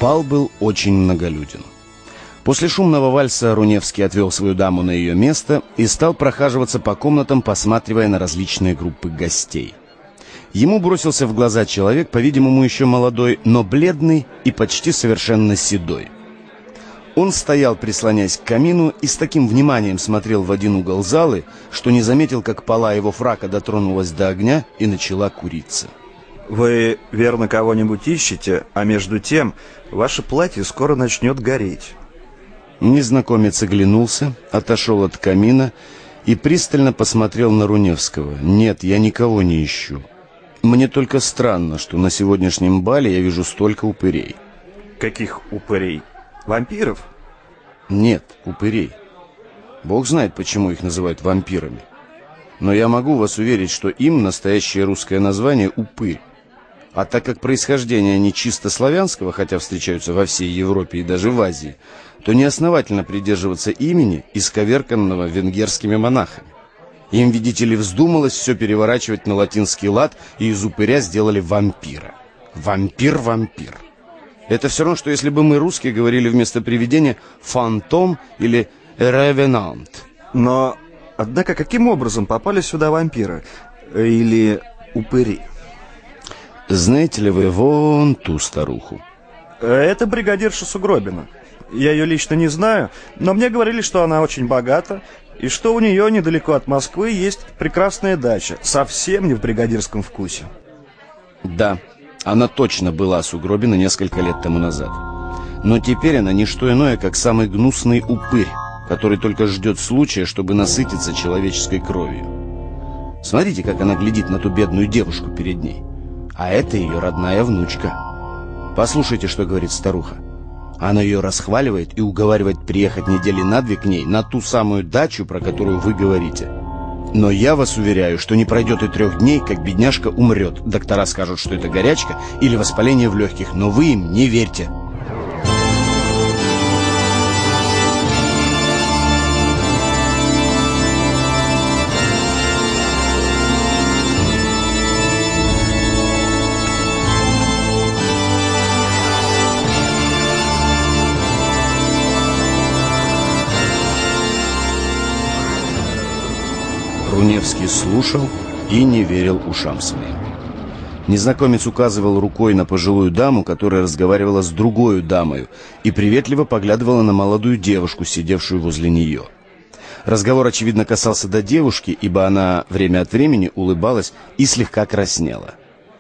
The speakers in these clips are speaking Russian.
Бал был очень многолюден. После шумного вальса Руневский отвел свою даму на ее место и стал прохаживаться по комнатам, посматривая на различные группы гостей. Ему бросился в глаза человек, по-видимому, еще молодой, но бледный и почти совершенно седой. Он стоял, прислонясь к камину, и с таким вниманием смотрел в один угол залы, что не заметил, как пола его фрака дотронулась до огня и начала куриться. Вы, верно, кого-нибудь ищете, а между тем ваше платье скоро начнет гореть. Незнакомец оглянулся, отошел от камина и пристально посмотрел на Руневского. «Нет, я никого не ищу. Мне только странно, что на сегодняшнем бале я вижу столько упырей». Каких упырей? Вампиров? Нет, упырей. Бог знает, почему их называют вампирами. Но я могу вас уверить, что им настоящее русское название «упырь». А так как происхождение они чисто славянского, хотя встречаются во всей Европе и даже в Азии, то неосновательно придерживаться имени, исковерканного венгерскими монахами. Им, видите ли, вздумалось все переворачивать на латинский лад, и из упыря сделали вампира. Вампир-вампир. Это все равно, что если бы мы, русские, говорили вместо привидения «фантом» или «ревенант». Но, однако, каким образом попали сюда вампиры? Или упыри? Знаете ли вы вон ту старуху? Это бригадирша Сугробина. Я ее лично не знаю, но мне говорили, что она очень богата, и что у нее недалеко от Москвы есть прекрасная дача, совсем не в бригадирском вкусе. Да, она точно была Сугробина несколько лет тому назад. Но теперь она не что иное, как самый гнусный упырь, который только ждет случая, чтобы насытиться человеческой кровью. Смотрите, как она глядит на ту бедную девушку перед ней. А это ее родная внучка. Послушайте, что говорит старуха. Она ее расхваливает и уговаривает приехать недели на 2 к ней, на ту самую дачу, про которую вы говорите. Но я вас уверяю, что не пройдет и 3 дней, как бедняжка умрет. Доктора скажут, что это горячка или воспаление в легких, но вы им не верьте. Руневский слушал и не верил ушам своим. Незнакомец указывал рукой на пожилую даму, которая разговаривала с другой дамою, и приветливо поглядывала на молодую девушку, сидевшую возле нее. Разговор, очевидно, касался до девушки, ибо она время от времени улыбалась и слегка краснела.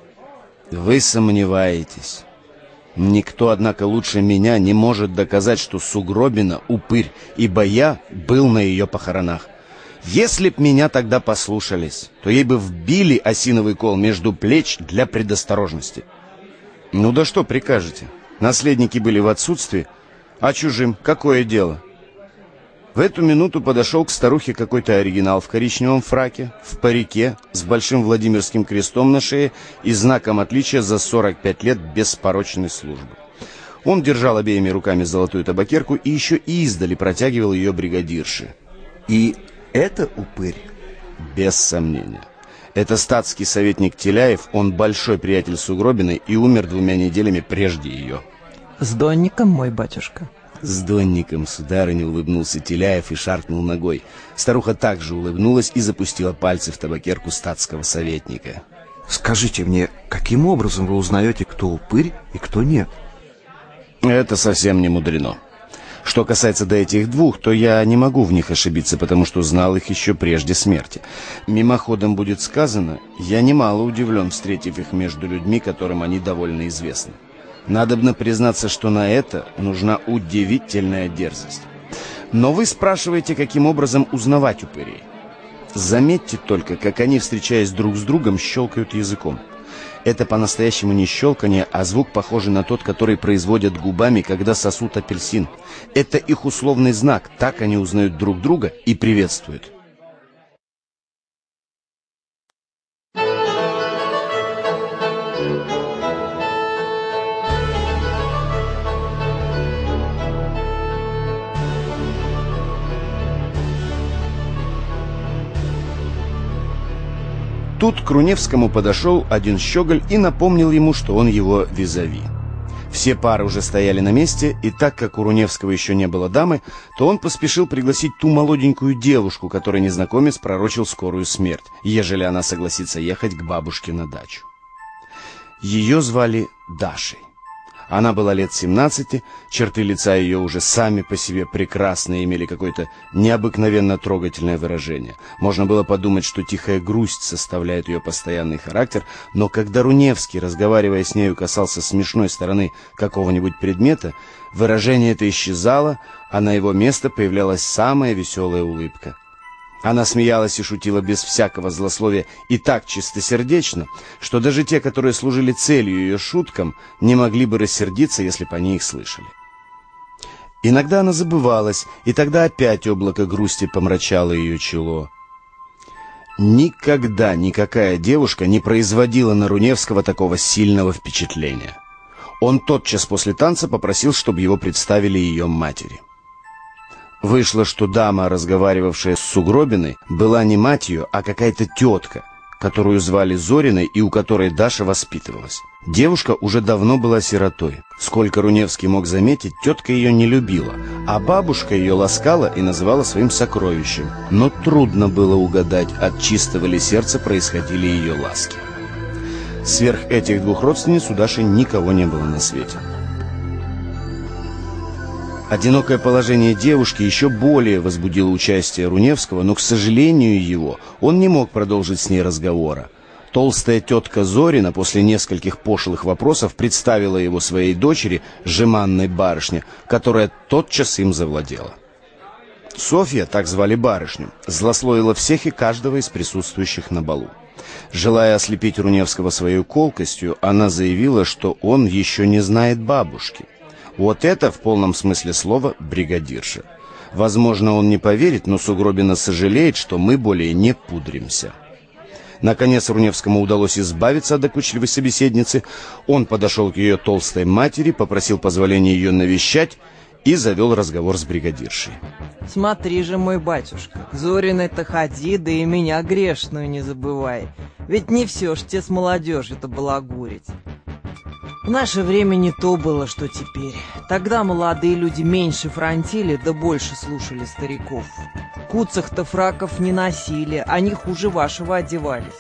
«Вы сомневаетесь. Никто, однако, лучше меня не может доказать, что Сугробина — упырь, ибо я был на ее похоронах. Если б меня тогда послушались, то ей бы вбили осиновый кол между плеч для предосторожности. Ну да что прикажете? Наследники были в отсутствии, а чужим какое дело?» В эту минуту подошел к старухе какой-то оригинал в коричневом фраке, в парике, с большим Владимирским крестом на шее и знаком отличия за 45 лет беспорочной службы. Он держал обеими руками золотую табакерку и еще издали протягивал ее бригадирше. И это упырь? Без сомнения. Это статский советник Теляев, он большой приятель Сугробиной и умер 2 неделями прежде ее. С донником, мой батюшка? С донником, сударыня, улыбнулся Теляев и шаркнул ногой. Старуха также улыбнулась и запустила пальцы в табакерку статского советника. Скажите мне, каким образом вы узнаете, кто упырь и кто нет? Это совсем не мудрено. Что касается до этих 2, то я не могу в них ошибиться, потому что знал их еще прежде смерти. Мимоходом будет сказано, я немало удивлен, встретив их между людьми, которым они довольно известны. Надобно признаться, что на это нужна удивительная дерзость. Но вы спрашиваете, каким образом узнавать упырей. Заметьте только, как они, встречаясь друг с другом, щелкают языком. Это по-настоящему не щелканье, а звук, похожий на тот, который производят губами, когда сосут апельсин. Это их условный знак, так они узнают друг друга и приветствуют. Тут к Руневскому подошел один щеголь и напомнил ему, что он его визави. Все пары уже стояли на месте, и так как у Руневского еще не было дамы, то он поспешил пригласить ту молоденькую девушку, которой незнакомец пророчил скорую смерть, ежели она согласится ехать к бабушке на дачу. Ее звали Дашей. Она была лет 17, черты лица ее уже сами по себе прекрасные, имели какое-то необыкновенно трогательное выражение. Можно было подумать, что тихая грусть составляет ее постоянный характер, но когда Руневский, разговаривая с нею, касался смешной стороны какого-нибудь предмета, выражение это исчезало, а на его место появлялась самая веселая улыбка. Она смеялась и шутила без всякого злословия и так чистосердечно, что даже те, которые служили целью ее шуткам, не могли бы рассердиться, если бы они их слышали. Иногда она забывалась, и тогда опять облако грусти помрачало ее чело. Никогда никакая девушка не производила на Руневского такого сильного впечатления. Он тотчас после танца попросил, чтобы его представили ее матери. Вышло, что дама, разговаривавшая с Сугробиной, была не мать ее, а какая-то тетка, которую звали Зориной и у которой Даша воспитывалась. Девушка уже давно была сиротой. Сколько Руневский мог заметить, тетка ее не любила, а бабушка ее ласкала и называла своим сокровищем. Но трудно было угадать, от чистого ли сердца происходили ее ласки. Сверх этих двух родственниц у Даши никого не было на свете. Одинокое положение девушки еще более возбудило участие Руневского, но, к сожалению его, он не мог продолжить с ней разговора. Толстая тетка Зорина после нескольких пошлых вопросов представила его своей дочери, жеманной барышне, которая тотчас им завладела. Софья, так звали барышню, злословила всех и каждого из присутствующих на балу. Желая ослепить Руневского своей колкостью, она заявила, что он еще не знает бабушки. Вот это, в полном смысле слова, бригадирша. Возможно, он не поверит, но Сугробина сожалеет, что мы более не пудримся. Наконец Руневскому удалось избавиться от докучливой собеседницы. Он подошел к ее толстой матери, попросил позволения ее навещать и завел разговор с бригадиршей. Смотри же, мой батюшка, к Зориной-то ходи, да и меня грешную не забывай. Ведь не все ж те с молодежью-то балагурить. В наше время не то было, что теперь. Тогда молодые люди меньше фронтили, да больше слушали стариков. Куцах-то фраков не носили, они хуже вашего одевались.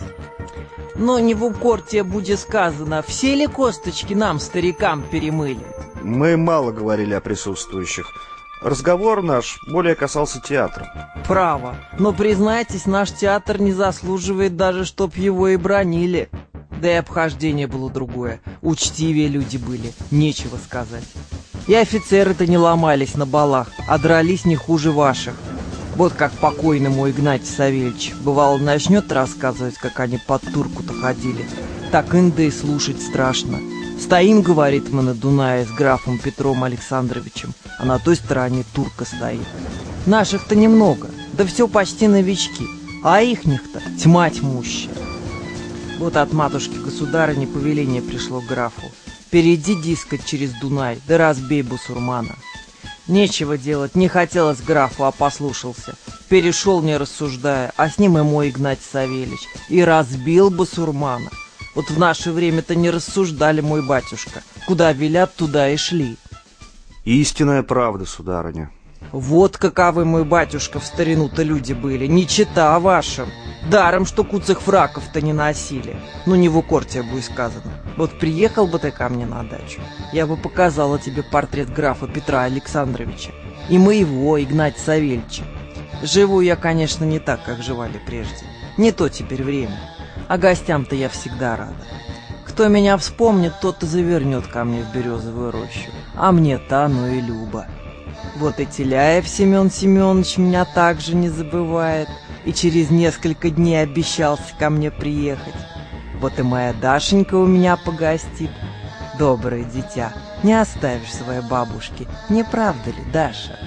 Но не в укор тебе будет сказано, все ли косточки нам, старикам, перемыли? Мы мало говорили о присутствующих. Разговор наш более касался театра. Право, но, признайтесь, наш театр не заслуживает даже, чтоб его и бранили. Да и обхождение было другое. Учтивее люди были, нечего сказать. И офицеры-то не ломались на балах, а дрались не хуже ваших. Вот как покойный мой Игнатий Савельич, бывало, начнет рассказывать, как они под турку-то ходили. Так инда и слушать страшно. Стоим, говорит, мы на Дунае с графом Петром Александровичем, а на той стороне турка стоит. Наших-то немного, да все почти новички, а ихних-то тьма тьмущая. Вот от матушки-государыни повеление пришло к графу. Перейди, дескать, через Дунай, да разбей бусурмана. Нечего делать, не хотелось графу, а послушался. Перешел, не рассуждая, а с ним и мой Игнатий Савельич. И разбил бусурмана. Вот в наше время-то не рассуждали, мой батюшка. Куда велят, туда и шли. Истинная правда, сударыня. Вот каковы, мой батюшка, в старину-то люди были, не чета вашим. Даром, что куцых фраков-то не носили. Ну, не в укор тебе будет сказано. Вот приехал бы ты ко мне на дачу, я бы показала тебе портрет графа Петра Александровича и моего Игнатия Савельича. Живу я, конечно, не так, как живали прежде. Не то теперь время. А гостям-то я всегда рада. Кто меня вспомнит, тот и завернет ко мне в березовую рощу. А мне-то оно и любо. Вот и Теляев Семен Семенович меня также не забывает. И через несколько дней обещался ко мне приехать. Вот и моя Дашенька у меня погостит. Доброе дитя, не оставишь своей бабушки, не правда ли, Даша?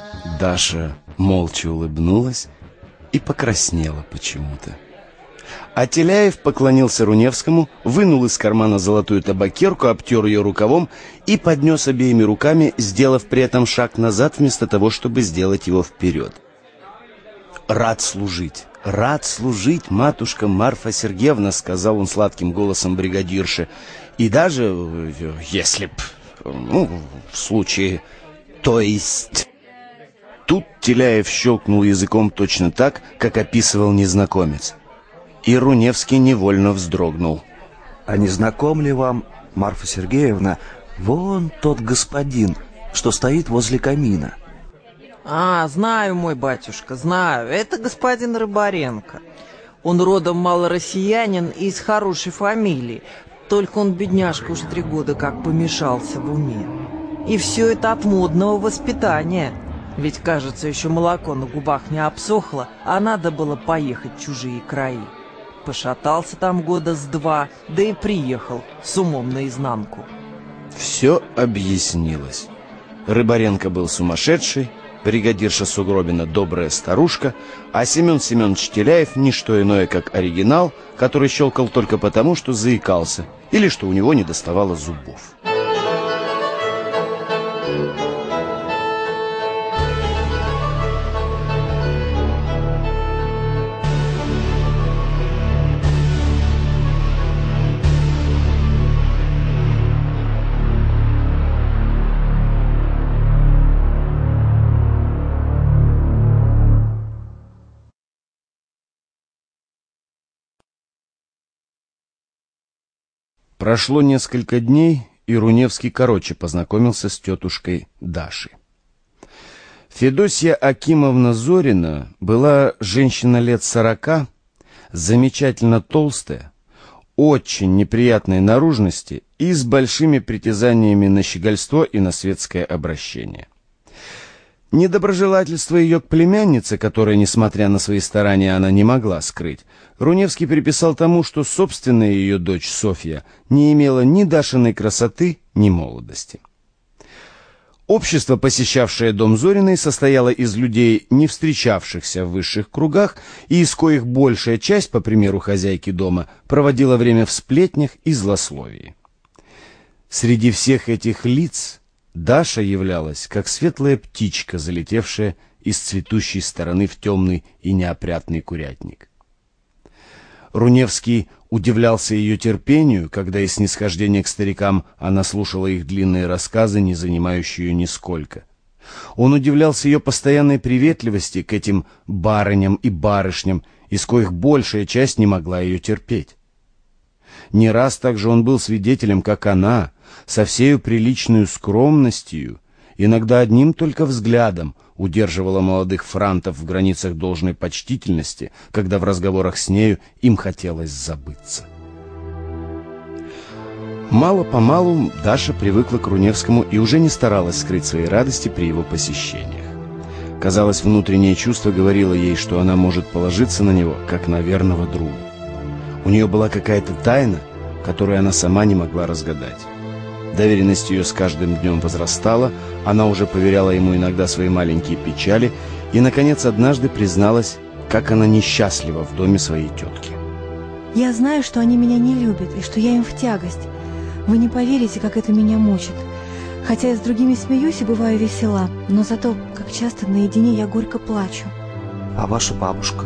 Даша молча улыбнулась и покраснела почему-то. А Теляев поклонился Руневскому, вынул из кармана золотую табакерку, обтер ее рукавом и поднес обеими руками, сделав при этом шаг назад, вместо того, чтобы сделать его вперед. «Рад служить, матушка Марфа Сергеевна», — сказал он сладким голосом бригадирши. «И даже, если б в случае... То есть... Тут Теляев щелкнул языком точно так, как описывал незнакомец. И Руневский невольно вздрогнул. А не знаком ли вам, Марфа Сергеевна, вон тот господин, что стоит возле камина? Знаю, мой батюшка, знаю. Это господин Рыбаренко. Он родом малороссиянин и из хорошей фамилии. Только он, бедняжка, уж 3 года как помешался в уме. И все это от модного воспитания. Ведь, кажется, еще молоко на губах не обсохло, а надо было поехать в чужие краи. Пошатался там 2 года, да и приехал с умом наизнанку. Все объяснилось. Рыбаренко был сумасшедший, бригадирша Сугробина добрая старушка, а Семен Семенович Теляев не что иное, как оригинал, который щелкал только потому, что заикался, или что у него недоставало зубов. Прошло несколько дней, и Руневский короче познакомился с тетушкой Дашей. Федосья Акимовна Зорина была женщина лет 40, замечательно толстая, очень неприятной наружности и с большими притязаниями на щегольство и на светское обращение. Недоброжелательство ее к племяннице, которое, несмотря на свои старания, она не могла скрыть, Руневский приписал тому, что собственная ее дочь Софья не имела ни Дашиной красоты, ни молодости. Общество, посещавшее дом Зориной, состояло из людей, не встречавшихся в высших кругах, и из коих большая часть, по примеру хозяйки дома, проводила время в сплетнях и злословии. Среди всех этих лиц Даша являлась, как светлая птичка, залетевшая из цветущей стороны в темный и неопрятный курятник. Руневский удивлялся ее терпению, когда из снисхождения к старикам она слушала их длинные рассказы, не занимающие ее нисколько. Он удивлялся ее постоянной приветливости к этим барыням и барышням, из коих большая часть не могла ее терпеть. Не раз также он был свидетелем, как она, со всею приличной скромностью, иногда одним только взглядом, удерживала молодых франтов в границах должной почтительности, когда в разговорах с нею им хотелось забыться. Мало-помалу Даша привыкла к Руневскому и уже не старалась скрыть свои радости при его посещениях. Казалось, внутреннее чувство говорило ей, что она может положиться на него, как на верного друга. У нее была какая-то тайна, которую она сама не могла разгадать. Доверенность ее с каждым днем возрастала, она уже поверяла ему иногда свои маленькие печали и, наконец, однажды призналась, как она несчастлива в доме своей тетки. «Я знаю, что они меня не любят и что я им в тягость. Вы не поверите, как это меня мучит. Хотя я с другими смеюсь и бываю весела, но зато, как часто наедине, я горько плачу». А ваша бабушка?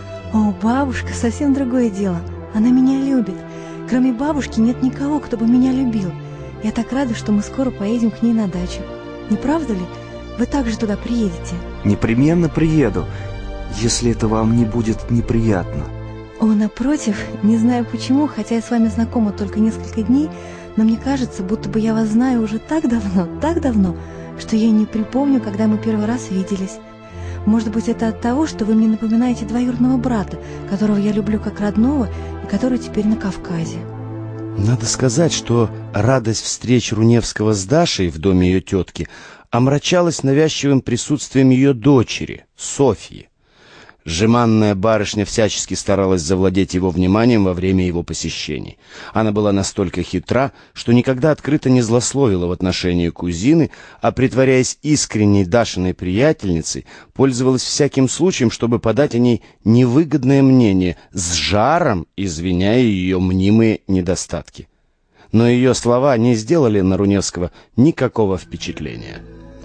О, бабушка, совсем другое дело. Она меня любит. Кроме бабушки нет никого, кто бы меня любил. Я так рада, что мы скоро поедем к ней на дачу. Не правда ли? Вы также туда приедете? Непременно приеду, если это вам не будет неприятно. О, напротив, не знаю почему, хотя я с вами знакома только несколько дней, но мне кажется, будто бы я вас знаю уже так давно, что я не припомню, когда мы первый раз виделись. Может быть, это от того, что вы мне напоминаете двоюродного брата, которого я люблю как родного и который теперь на Кавказе. Надо сказать, что радость встреч Руневского с Дашей в доме ее тетки омрачалась навязчивым присутствием ее дочери, Софьи. Жеманная барышня всячески старалась завладеть его вниманием во время его посещений. Она была настолько хитра, что никогда открыто не злословила в отношении кузины, а, притворяясь искренней Дашиной приятельницей, пользовалась всяким случаем, чтобы подать о ней невыгодное мнение, с жаром извиняя ее мнимые недостатки. Но ее слова не сделали на Руневского никакого впечатления.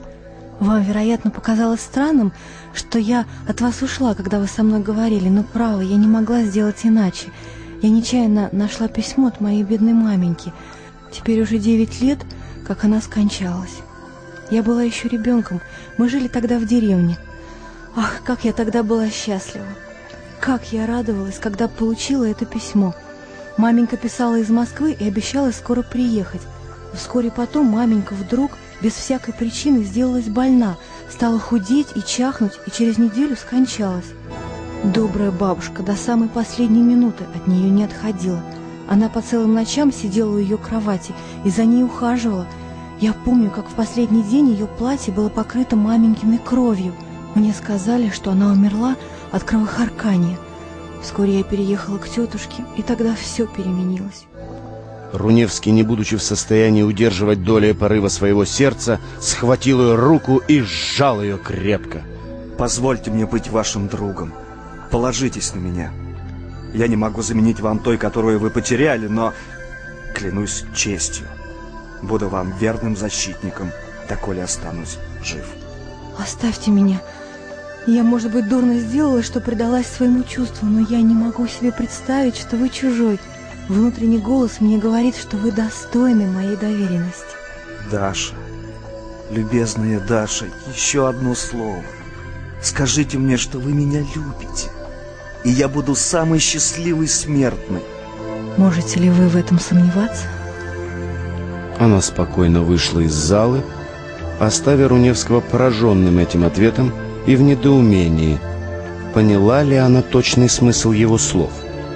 Вам, вероятно, показалось странным, что я от вас ушла, когда вы со мной говорили, но, право, я не могла сделать иначе. Я нечаянно нашла письмо от моей бедной маменьки. Теперь уже 9 лет, как она скончалась. Я была еще ребенком, мы жили тогда в деревне. Ах, как я тогда была счастлива! Как я радовалась, когда получила это письмо. Маменька писала из Москвы и обещала скоро приехать. Вскоре потом маменька вдруг, без всякой причины, сделалась больна, стала худеть и чахнуть, и через неделю скончалась. Добрая бабушка до самой последней минуты от нее не отходила. Она по целым ночам сидела у ее кровати и за ней ухаживала. Я помню, как в последний день ее платье было покрыто маменькиной кровью. Мне сказали, что она умерла от кровохаркания. Вскоре я переехала к тетушке, и тогда все переменилось. Руневский, не будучи в состоянии удерживать долей порыва своего сердца, схватил ее руку и сжал ее крепко. Позвольте мне быть вашим другом. Положитесь на меня. Я не могу заменить вам той, которую вы потеряли, но, клянусь честью, буду вам верным защитником, доколе останусь жив. Оставьте меня. Я, может быть, дурно сделала, что предалась своему чувству, но я не могу себе представить, что вы чужой. Внутренний голос мне говорит, что вы достойны моей доверенности. Даша, любезная Даша, еще одно слово. Скажите мне, что вы меня любите, и я буду самой счастливой смертной. Можете ли вы в этом сомневаться? Она спокойно вышла из залы, оставив Руневского пораженным этим ответом и в недоумении, поняла ли она точный смысл его слов.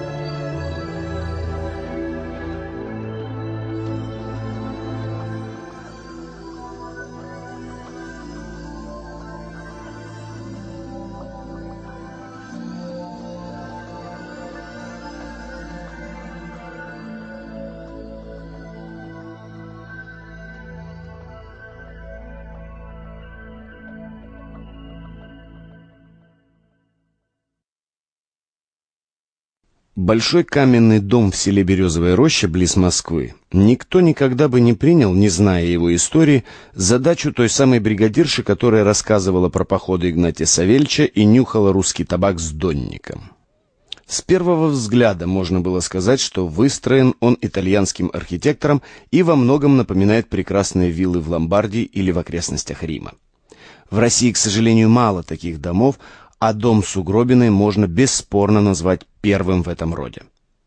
Большой каменный дом в селе Березовая Роща, близ Москвы, никто никогда бы не принял, не зная его истории, задачу той самой бригадирши, которая рассказывала про походы Игнатия Савельича и нюхала русский табак с донником. С первого взгляда можно было сказать, что выстроен он итальянским архитектором и во многом напоминает прекрасные виллы в Ломбардии или в окрестностях Рима. В России, к сожалению, мало таких домов, а дом Сугробиной можно бесспорно назвать первым в этом роде.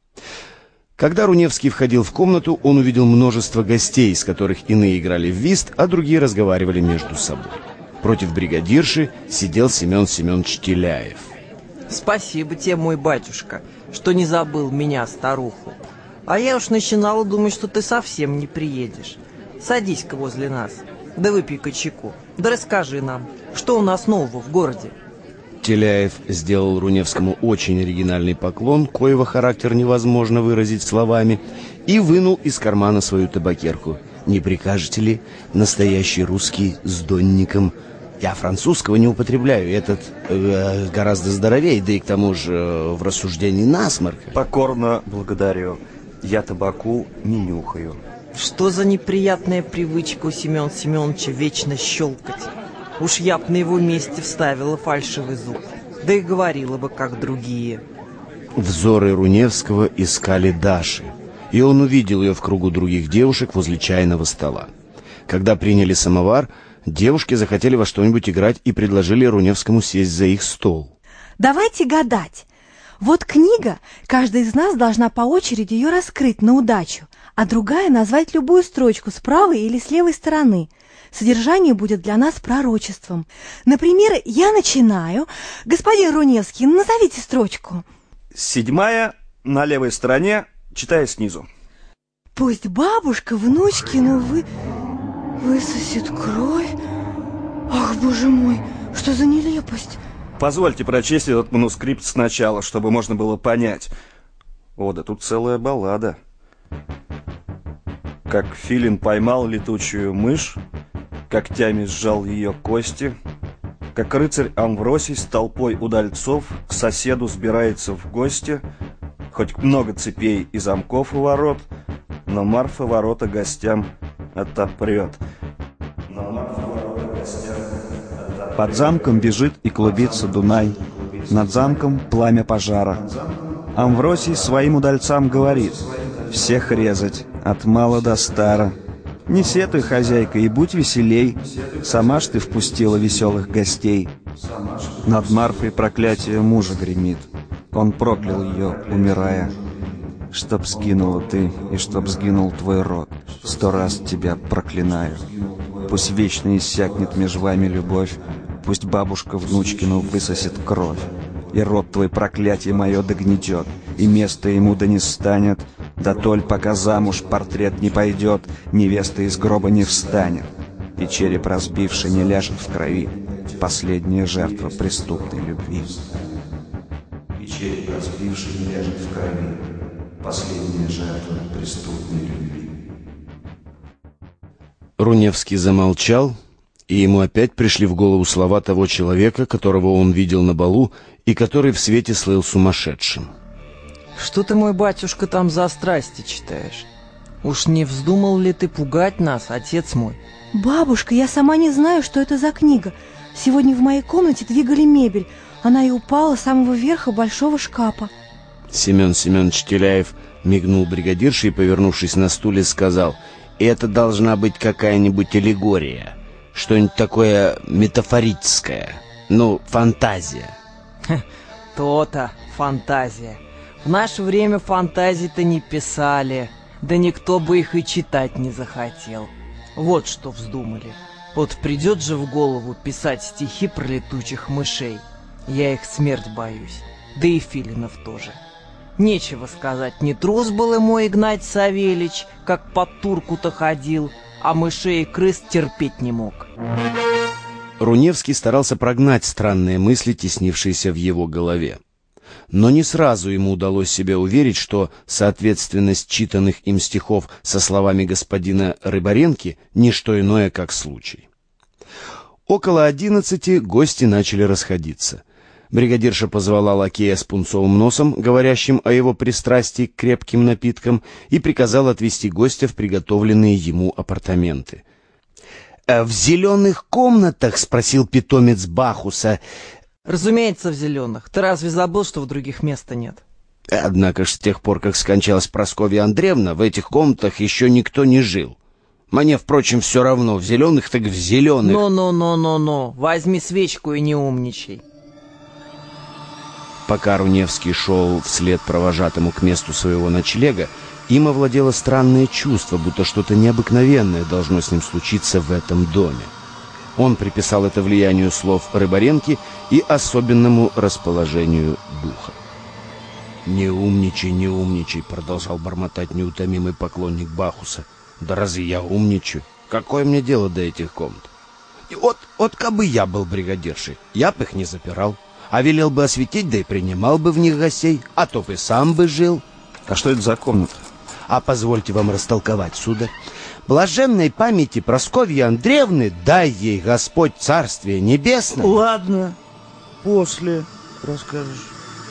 Когда Руневский входил в комнату, он увидел множество гостей, из которых иные играли в вист, а другие разговаривали между собой. Против бригадирши сидел Семен Семенович Теляев. Спасибо тебе, мой батюшка, что не забыл меня, старуху. А я уж начинала думать, что ты совсем не приедешь. Садись-ка возле нас, да выпей-ка чайку, да расскажи нам, что у нас нового в городе. Теляев сделал Руневскому очень оригинальный поклон, коего характер невозможно выразить словами, и вынул из кармана свою табакерку. «Не прикажете ли? Настоящий русский с донником. Я французского не употребляю, этот гораздо здоровее, да и к тому же в рассуждении насморк». Покорно благодарю. Я табаку не нюхаю. Что за неприятная привычка у Семена Семеновича вечно щелкать? Уж я б на его месте вставила фальшивый зуб, да и говорила бы, как другие. Взоры Руневского искали Даши, и он увидел ее в кругу других девушек возле чайного стола. Когда приняли самовар, девушки захотели во что-нибудь играть и предложили Руневскому сесть за их стол. Давайте гадать. Вот книга, каждая из нас должна по очереди ее раскрыть на удачу, а другая назвать любую строчку с правой или с левой стороны. Содержание будет для нас пророчеством. Например, я начинаю. Господин Руневский, назовите строчку. 7-я на левой стороне, читая снизу. Пусть бабушка внучкину высосет кровь. Ах, боже мой, что за нелепость. Позвольте прочесть этот манускрипт сначала, чтобы можно было понять. О, да тут целая баллада. Как филин поймал летучую мышь, когтями сжал ее кости, как рыцарь Амвросий с толпой удальцов к соседу сбирается в гости, хоть много цепей и замков у ворот, но Марфа ворота гостям отопрет. Под замком бежит и клубится Дунай, над замком пламя пожара. Амвросий своим удальцам говорит: всех резать, от мала до стара. Не сетуй, хозяйка, и будь веселей. Сама ж ты впустила веселых гостей. Над Марфой проклятие мужа гремит. Он проклял ее, умирая. Чтоб сгинула ты, и чтоб сгинул твой род, 100 раз тебя проклинаю. Пусть вечно иссякнет меж вами любовь, пусть бабушка внучкину высосет кровь, и род твой проклятие мое догнетет, и место ему да не станет, да толь пока замуж портрет не пойдет, невеста из гроба не встанет, и череп разбивший не ляжет в крови, последняя жертва преступной любви. И череп разбивший не ляжет в крови, последняя жертва преступной любви. Руневский замолчал, и ему опять пришли в голову слова того человека, которого он видел на балу и который в свете слыл сумасшедшим. Что ты, мой батюшка, там за страсти читаешь? Уж не вздумал ли ты пугать нас, отец мой? Бабушка, я сама не знаю, что это за книга. Сегодня в моей комнате двигали мебель. Она и упала с самого верха большого шкафа. Семен Семенович Теляев мигнул бригадирше и, повернувшись на стуле, сказал: «Это должна быть какая-нибудь аллегория, что-нибудь такое метафорическое, фантазия». То-то фантазия. В наше время фантазии-то не писали, да никто бы их и читать не захотел. Вот что вздумали. Вот придет же в голову писать стихи про летучих мышей. Я их смерть боюсь, да и филинов тоже. Нечего сказать, не трус был и мой Игнать Савельич, как под турку-то ходил, а мышей и крыс терпеть не мог. Руневский старался прогнать странные мысли, теснившиеся в его голове. Но не сразу ему удалось себя уверить, что соответственность читанных им стихов со словами господина Рыбаренки — не что иное, как случай. Около 11 гости начали расходиться. Бригадирша позвала лакея с пунцовым носом, говорящим о его пристрастии к крепким напиткам, и приказала отвезти гостя в приготовленные ему апартаменты. «В зеленых комнатах?» — спросил питомец Бахуса. «Разумеется, в зеленых. Ты разве забыл, что в других места нет?» Однако ж с тех пор, как скончалась Прасковья Андреевна, в этих комнатах еще никто не жил. Мне, впрочем, все равно, в зеленых так в зеленых. Но, возьми свечку и не умничай. Пока Руневский шел вслед провожатому к месту своего ночлега, им овладело странное чувство, будто что-то необыкновенное должно с ним случиться в этом доме. Он приписал это влиянию слов Рыбаренки и особенному расположению духа. Не умничай», — продолжал бормотать неутомимый поклонник Бахуса. «Да разве я умничаю? Какое мне дело до этих комнат? И вот кабы я был бригадиршей, я б их не запирал, а велел бы осветить, да и принимал бы в них гостей, а то бы сам бы жил». А что это за комната? А позвольте вам растолковать, сударь. Блаженной памяти Прасковьи Андреевны, дай ей Господь царствие небесное. Ладно, после расскажешь.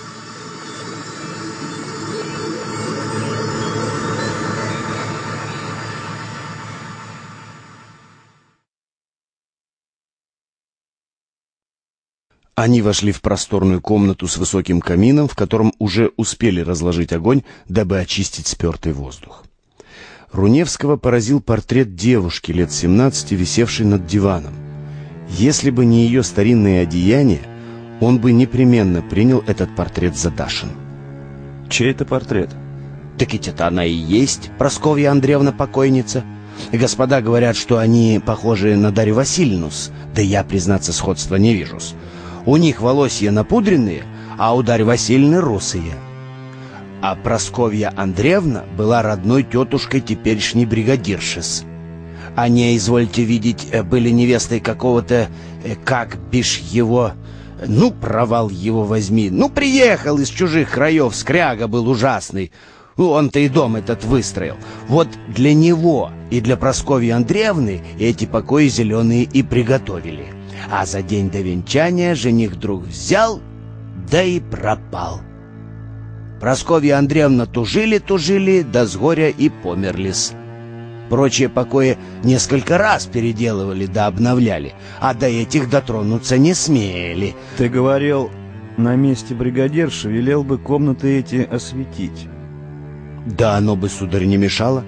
Они вошли в просторную комнату с высоким камином, в котором уже успели разложить огонь, дабы очистить спертый воздух. Руневского поразил портрет девушки лет 17, висевшей над диваном. Если бы не ее старинные одеяния, он бы непременно принял этот портрет за Дашин. Чей это портрет? Так ведь это она и есть, Прасковья Андреевна покойница. Господа говорят, что они похожи на Дарью Васильевну, да я, признаться, сходства не вижу. У них волосья напудренные, а у Дарьи Васильевны русые. А Прасковья Андреевна была родной тетушкой теперешней бригадирши. Они, извольте видеть, были невестой какого-то, как бишь его, провал его возьми, приехал из чужих краев, скряга был ужасный. Он-то и дом этот выстроил. Вот для него и для Прасковьи Андреевны эти покои зеленые и приготовили. А за день до венчания жених вдруг взял, да и пропал. Прасковья Андреевна тужили, да с горя и померлись. Прочие покои несколько раз переделывали да обновляли, а до этих дотронуться не смели. Ты говорил, на месте бригадирши велел бы комнаты эти осветить. Да оно бы, сударь, не мешало.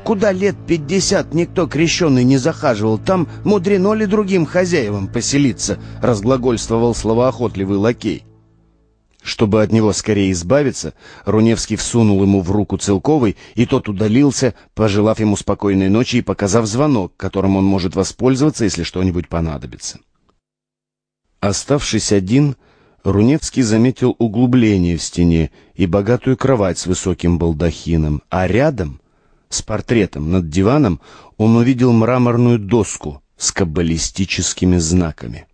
Куда лет 50 никто крещеный не захаживал, там мудрено ли другим хозяевам поселиться, разглагольствовал словоохотливый лакей. Чтобы от него скорее избавиться, Руневский всунул ему в руку целковый, и тот удалился, пожелав ему спокойной ночи и показав звонок, которым он может воспользоваться, если что-нибудь понадобится. Оставшись один, Руневский заметил углубление в стене и богатую кровать с высоким балдахином, а рядом, с портретом над диваном, он увидел мраморную доску с каббалистическими знаками.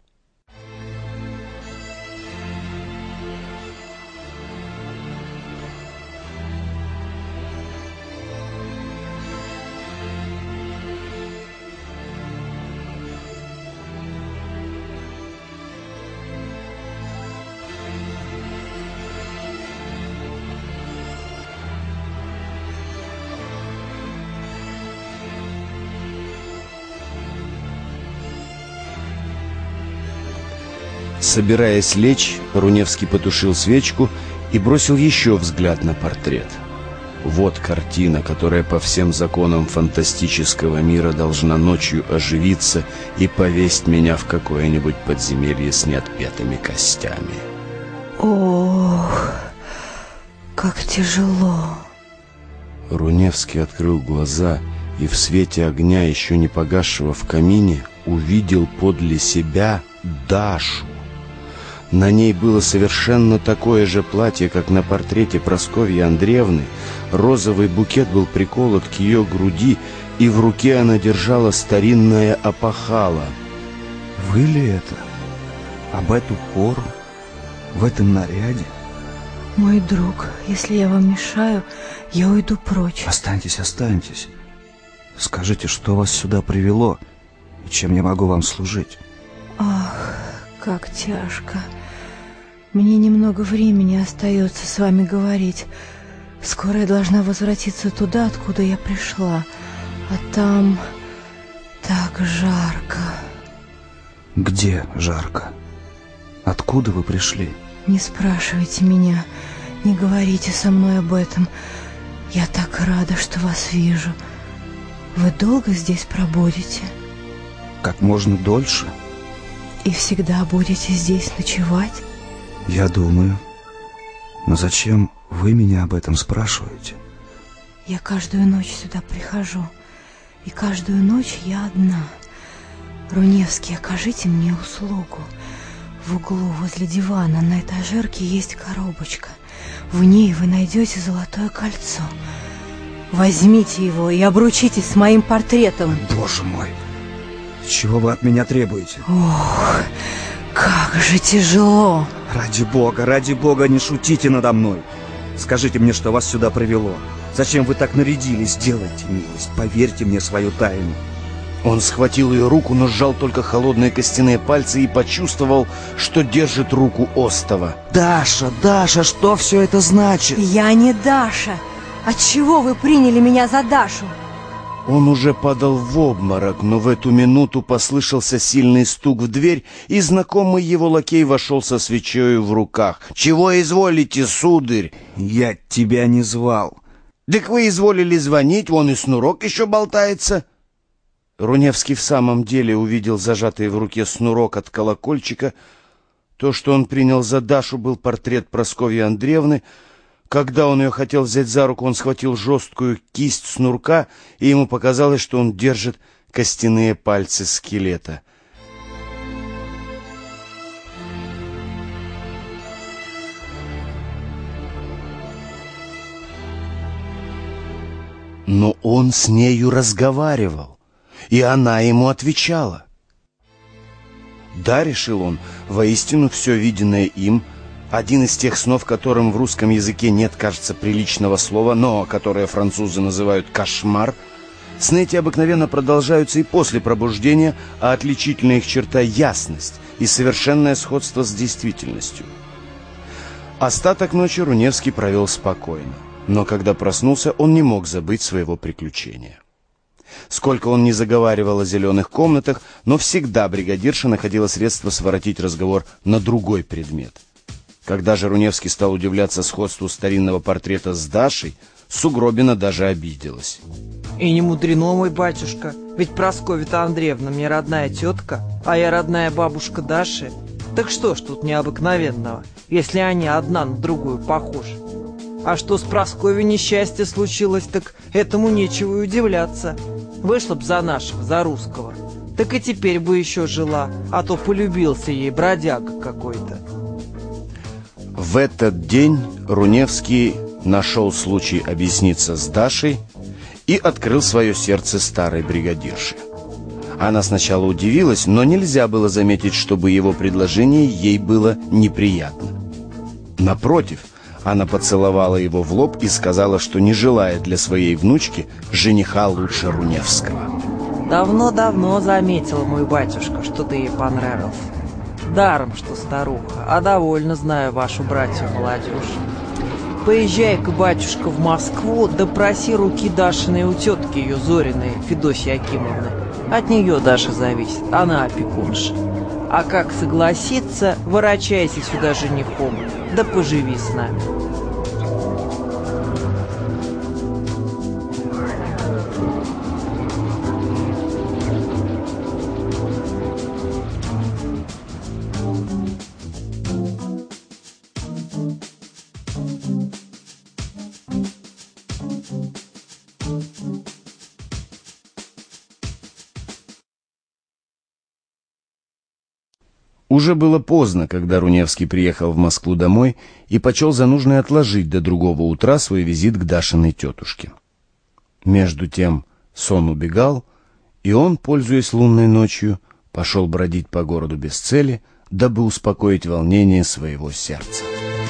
Собираясь лечь, Руневский потушил свечку и бросил еще взгляд на портрет. Вот картина, которая по всем законам фантастического мира должна ночью оживиться и повесить меня в какое-нибудь подземелье с неотпетыми костями. Ох, как тяжело. Руневский открыл глаза и в свете огня, еще не погасшего в камине, увидел подле себя Дашу. На ней было совершенно такое же платье, как на портрете Прасковьи Андреевны. Розовый букет был приколот к ее груди, и в руке она держала старинное опахало. Вы ли это? Об эту пору? В этом наряде? Мой друг, если я вам мешаю, я уйду прочь. Останьтесь, останьтесь. Скажите, что вас сюда привело, и чем я могу вам служить? Ах, как тяжко. Мне немного времени остается с вами говорить. Скоро я должна возвратиться туда, откуда я пришла. А там так жарко. Где жарко? Откуда вы пришли? Не спрашивайте меня, не говорите со мной об этом. Я так рада, что вас вижу. Вы долго здесь пробудете? Как можно дольше. И всегда будете здесь ночевать? Я думаю. Но зачем вы меня об этом спрашиваете? Я каждую ночь сюда прихожу. И каждую ночь я одна. Руневский, окажите мне услугу. В углу возле дивана на этажерке есть коробочка. В ней вы найдете золотое кольцо. Возьмите его и обручитесь с моим портретом. Боже мой! Чего вы от меня требуете? Ох, как же тяжело! Ради бога, не шутите надо мной. Скажите мне, что вас сюда привело. Зачем вы так нарядились? Сделайте милость, поверьте мне свою тайну. Он схватил ее руку, но сжал только холодные костяные пальцы и почувствовал, что держит руку Остова. Даша, Даша, что все это значит? Я не Даша. Отчего вы приняли меня за Дашу? Он уже падал в обморок, но в эту минуту послышался сильный стук в дверь, и знакомый его лакей вошел со свечою в руках. «Чего изволите, сударь?» Я тебя не звал. «Так вы изволили звонить, вон и снурок еще болтается». Руневский в самом деле увидел зажатый в руке снурок от колокольчика. То, что он принял за Дашу, был портрет Прасковьи Андреевны. Когда он ее хотел взять за руку, он схватил жесткую кисть снурка, и ему показалось, что он держит костяные пальцы скелета. Но он с нею разговаривал, и она ему отвечала. Да, решил он, воистину все виденное им — один из тех снов, которым в русском языке нет, кажется, приличного слова, но которое французы называют «кошмар». Сны эти обыкновенно продолжаются и после пробуждения, а отличительная их черта — ясность и совершенное сходство с действительностью. Остаток ночи Руневский провел спокойно, но когда проснулся, он не мог забыть своего приключения. Сколько он ни заговаривал о зеленых комнатах, но всегда бригадирша находила средства своротить разговор на другой предмет. Когда же Руневский стал удивляться сходству старинного портрета с Дашей, Сугробина даже обиделась. И не мудрено, мой батюшка, ведь Прасковья Андреевна мне родная тетка, а я родная бабушка Даши. Так что ж тут необыкновенного, если они одна на другую похожи? А что с Прасковьей несчастье случилось, так этому нечего и удивляться. Вышла б за нашего, за русского, так и теперь бы еще жила, а то полюбился ей бродяга какой-то. В этот день Руневский нашел случай объясниться с Дашей и открыл свое сердце старой бригадирше. Она сначала удивилась, но нельзя было заметить, чтобы его предложение ей было неприятно. Напротив, она поцеловала его в лоб и сказала, что не желает для своей внучки жениха лучше Руневского. Давно-давно заметила, мой батюшка, что ты ей понравился. Даром, что старуха, а довольно знаю вашу братью-молодежь. Поезжай-ка, батюшка, в Москву, да проси руки Дашиной у тетки ее Зориной, Федосьи Акимовны. От нее Даша зависит, она опекунша. А как согласится, ворочайся сюда женихом, да поживи с нами. Уже было поздно, когда Руневский приехал в Москву домой и почел за нужное отложить до другого утра свой визит к Дашиной тетушке. Между тем сон убегал, и он, пользуясь лунной ночью, пошел бродить по городу без цели, дабы успокоить волнение своего сердца.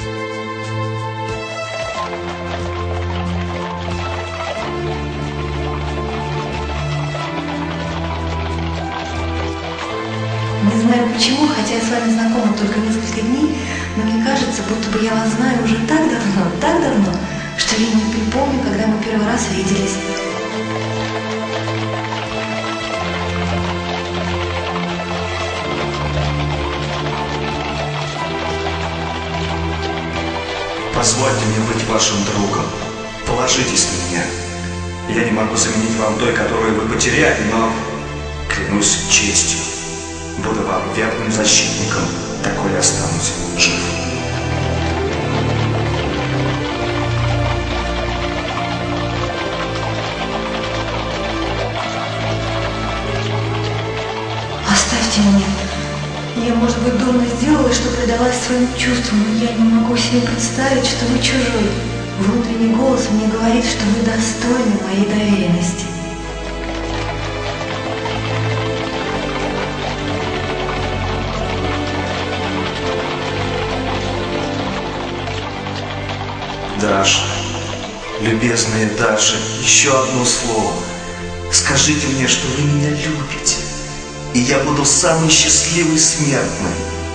Не знаю почему, хотя я с вами знакома только несколько дней, но мне кажется, будто бы я вас знаю уже так давно, что я не припомню, когда мы первый раз виделись. Позвольте мне быть вашим другом. Положитесь на меня. Я не могу заменить вам той, которую вы потеряли, но клянусь честью, буду вам верным защитником, такой я останусь жив. Оставьте меня. Я, может быть, дурно сделала, что предалась своим чувствам, но я не могу себе представить, что вы чужой. Внутренний голос мне говорит, что вы достойны моей доверенности. Даша, любезная Даша, еще одно слово. Скажите мне, что вы меня любите, и я буду самый счастливый смертный.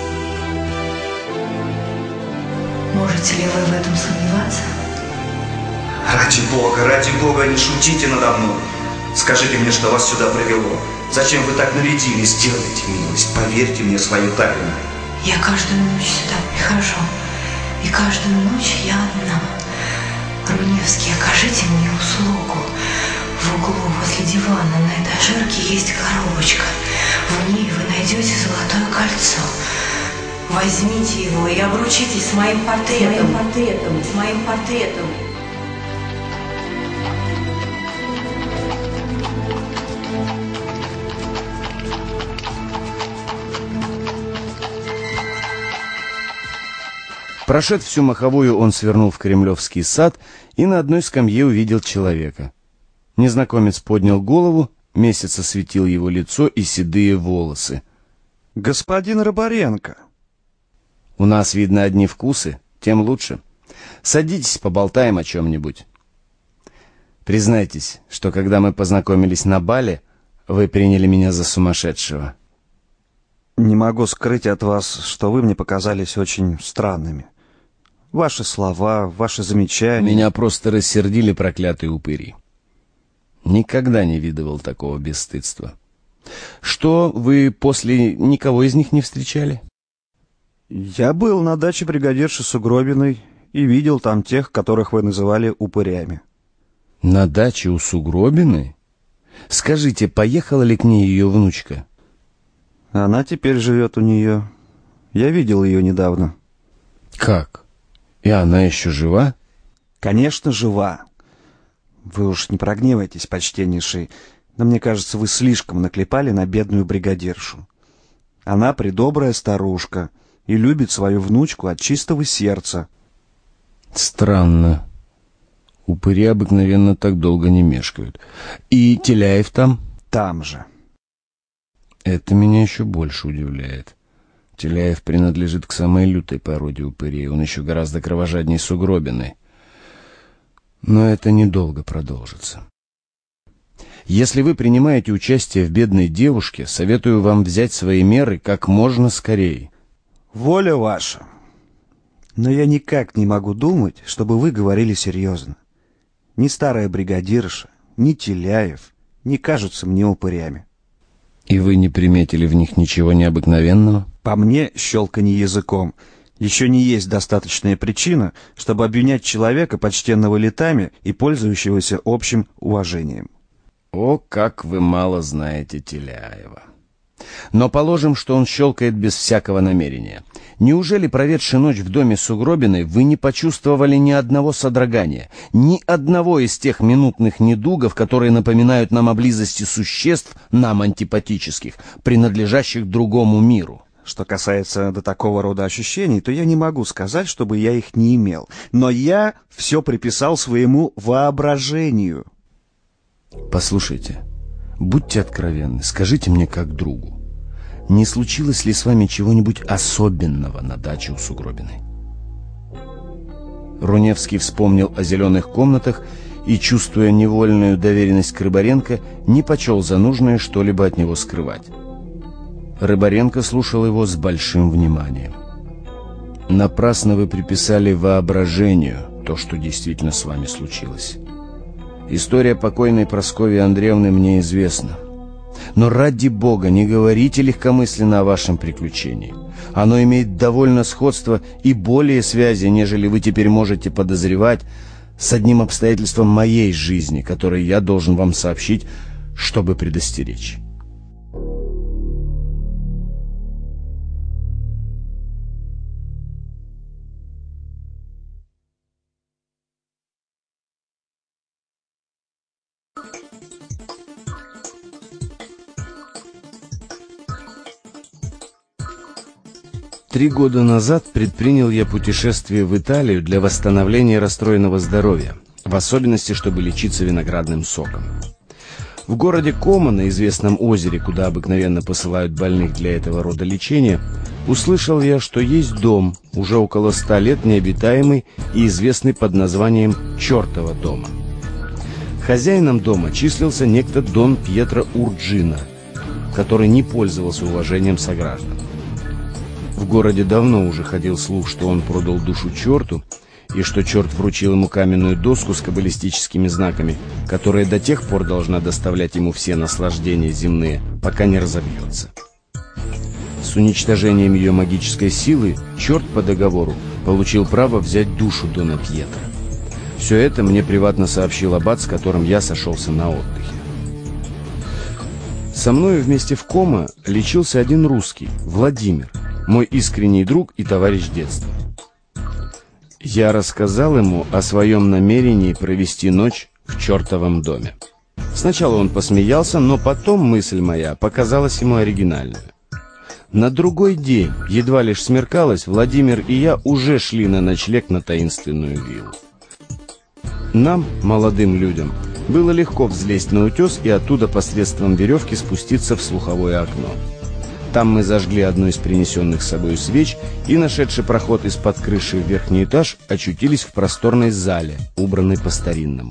Можете ли вы в этом сомневаться? Ради Бога, не шутите надо мной. Скажите мне, что вас сюда привело. Зачем вы так нарядились? Сделайте милость, поверьте мне свою тайну. Я каждую ночь сюда прихожу, и каждую ночь я одна. Руневский, окажите мне услугу. В углу возле дивана на этажерке есть коробочка. В ней вы найдете золотое кольцо. Возьмите его и обручитесь с моим портретом. С моим портретом. Прошед всю Маховую, он свернул в Кремлевский сад и на одной скамье увидел человека. Незнакомец поднял голову, месяц осветил его лицо и седые волосы. Господин Рыбаренко. У нас, видно, одни вкусы, тем лучше. Садитесь, поболтаем о чем-нибудь. Признайтесь, что когда мы познакомились на бале, вы приняли меня за сумасшедшего. Не могу скрыть от вас, что вы мне показались очень странными. Ваши слова, ваши замечания... Меня просто рассердили проклятые упыри. Никогда не видывал такого бесстыдства. Что, вы после никого из них не встречали? Я был на даче бригадирши Сугробиной и видел там тех, которых вы называли упырями. На даче у Сугробиной? Скажите, поехала ли к ней ее внучка? Она теперь живет у нее. Я видел ее недавно. Как? И она еще жива? Конечно, жива. Вы уж не прогневайтесь, почтеннейший, но мне кажется, вы слишком наклепали на бедную бригадиршу. Она предобрая старушка и любит свою внучку от чистого сердца. Странно. Упыри обыкновенно так долго не мешкают. И Теляев там? Там же. Это меня еще больше удивляет. Теляев принадлежит к самой лютой породе упырей. Он еще гораздо кровожадней Сугробиной. Но это недолго продолжится. Если вы принимаете участие в бедной девушке, советую вам взять свои меры как можно скорее. Воля ваша. Но я никак не могу думать, чтобы вы говорили серьезно. Ни старая бригадирша, ни Теляев не кажутся мне упырями. И вы не приметили в них ничего необыкновенного? По мне, щелканье языком еще не есть достаточная причина, чтобы обвинять человека, почтенного летами и пользующегося общим уважением. О, как вы мало знаете Теляева. Но положим, что он щелкает без всякого намерения. Неужели, проведши ночь в доме Сугробиной, вы не почувствовали ни одного содрогания, ни одного из тех минутных недугов, которые напоминают нам о близости существ, нам антипатических, принадлежащих другому миру? Что касается до такого рода ощущений, то я не могу сказать, чтобы я их не имел. Но я все приписал своему воображению. Послушайте, будьте откровенны, скажите мне как другу, не случилось ли с вами чего-нибудь особенного на даче у Сугробиной? Руневский вспомнил о зеленых комнатах и, чувствуя невольную доверенность к Рыбаренко, не почел за нужное что-либо от него скрывать. Рыбаренко слушал его с большим вниманием. Напрасно вы приписали воображению то, что действительно с вами случилось. История покойной Прасковьи Андреевны мне известна. Но ради Бога не говорите легкомысленно о вашем приключении. Оно имеет довольно сходство и более связи, нежели вы теперь можете подозревать, с одним обстоятельством моей жизни, которое я должен вам сообщить, чтобы предостеречь. Три года назад предпринял я путешествие в Италию для восстановления расстроенного здоровья, в особенности, чтобы лечиться виноградным соком. В городе Кома, на известном озере, куда обыкновенно посылают больных для этого рода лечения, услышал я, что есть дом, уже около 100 лет необитаемый и известный под названием «Чертова дома». Хозяином дома числился некто Дон Пьетро Урджино, который не пользовался уважением сограждан. В городе давно уже ходил слух, что он продал душу черту, и что черт вручил ему каменную доску с каббалистическими знаками, которая до тех пор должна доставлять ему все наслаждения земные, пока не разобьется. С уничтожением ее магической силы черт по договору получил право взять душу Дона Пьетро. Все это мне приватно сообщил аббат, с которым я сошелся на отдыхе. Со мною вместе в Кома лечился один русский, Владимир, мой искренний друг и товарищ детства. Я рассказал ему о своем намерении провести ночь в чертовом доме. Сначала он посмеялся, но потом мысль моя показалась ему оригинальной. На другой день, едва лишь смеркалось, Владимир и я уже шли на ночлег на таинственную виллу. Нам, молодым людям, было легко взлезть на утес и оттуда посредством веревки спуститься в слуховое окно. Там мы зажгли одну из принесенных с собой свеч и, нашедший проход из-под крыши в верхний этаж, очутились в просторной зале, убранной по-старинному.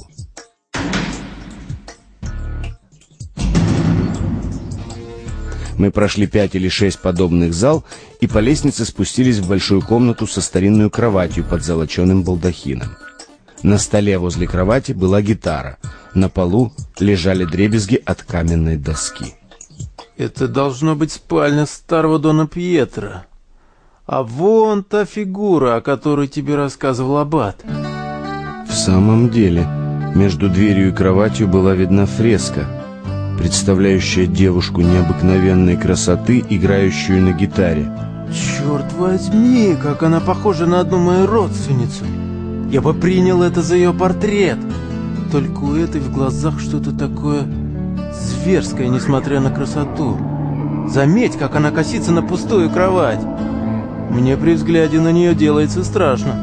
Мы прошли 5 или 6 подобных зал и по лестнице спустились в большую комнату со старинной кроватью под золоченым балдахином. На столе возле кровати была гитара, на полу лежали дребезги от каменной доски. Это должно быть спальня старого Дона Пьетро. А вон та фигура, о которой тебе рассказывал аббат. В самом деле, Между дверью и кроватью была видна фреска, представляющая девушку необыкновенной красоты, играющую на гитаре. Черт возьми, как она похожа на одну мою родственницу. Я бы принял это за ее портрет. Только у этой в глазах что-то такое зверское, несмотря на красоту. Заметь, как она косится на пустую кровать. Мне при взгляде на нее делается страшно.